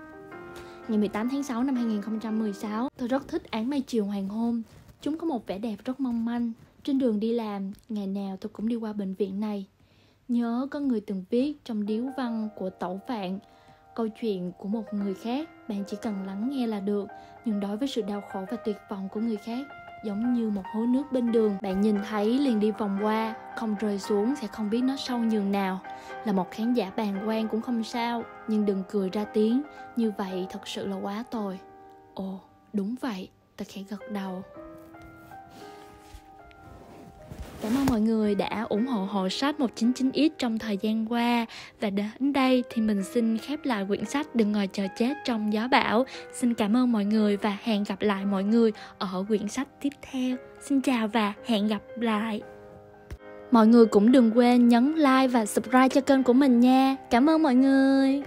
Ngày 18 tháng 6 năm 2016, tôi rất thích áng mây chiều hoàng hôn. Chúng có một vẻ đẹp rất mong manh. Trên đường đi làm, ngày nào tôi cũng đi qua bệnh viện này. Nhớ có người từng viết trong điếu văn của Tẩu Phạn, câu chuyện của một người khác, bạn chỉ cần lắng nghe là được. Nhưng đối với sự đau khổ và tuyệt vọng của người khác, giống như một hố nước bên đường, bạn nhìn thấy liền đi vòng qua, không rơi xuống sẽ không biết nó sâu nhường nào. Là một khán giả bàng quan cũng không sao, nhưng đừng cười ra tiếng, như vậy thật sự là quá tồi. Ồ, đúng vậy, tôi khẽ gật đầu. Cảm ơn mọi người đã ủng hộ Hồ Sách 199X trong thời gian qua. Và đến đây thì mình xin khép lại quyển sách Đừng ngồi chờ chết trong gió bão. Xin cảm ơn mọi người và hẹn gặp lại mọi người ở quyển sách tiếp theo. Xin chào và hẹn gặp lại. Mọi người cũng đừng quên nhấn like và subscribe cho kênh của mình nha. Cảm ơn mọi người.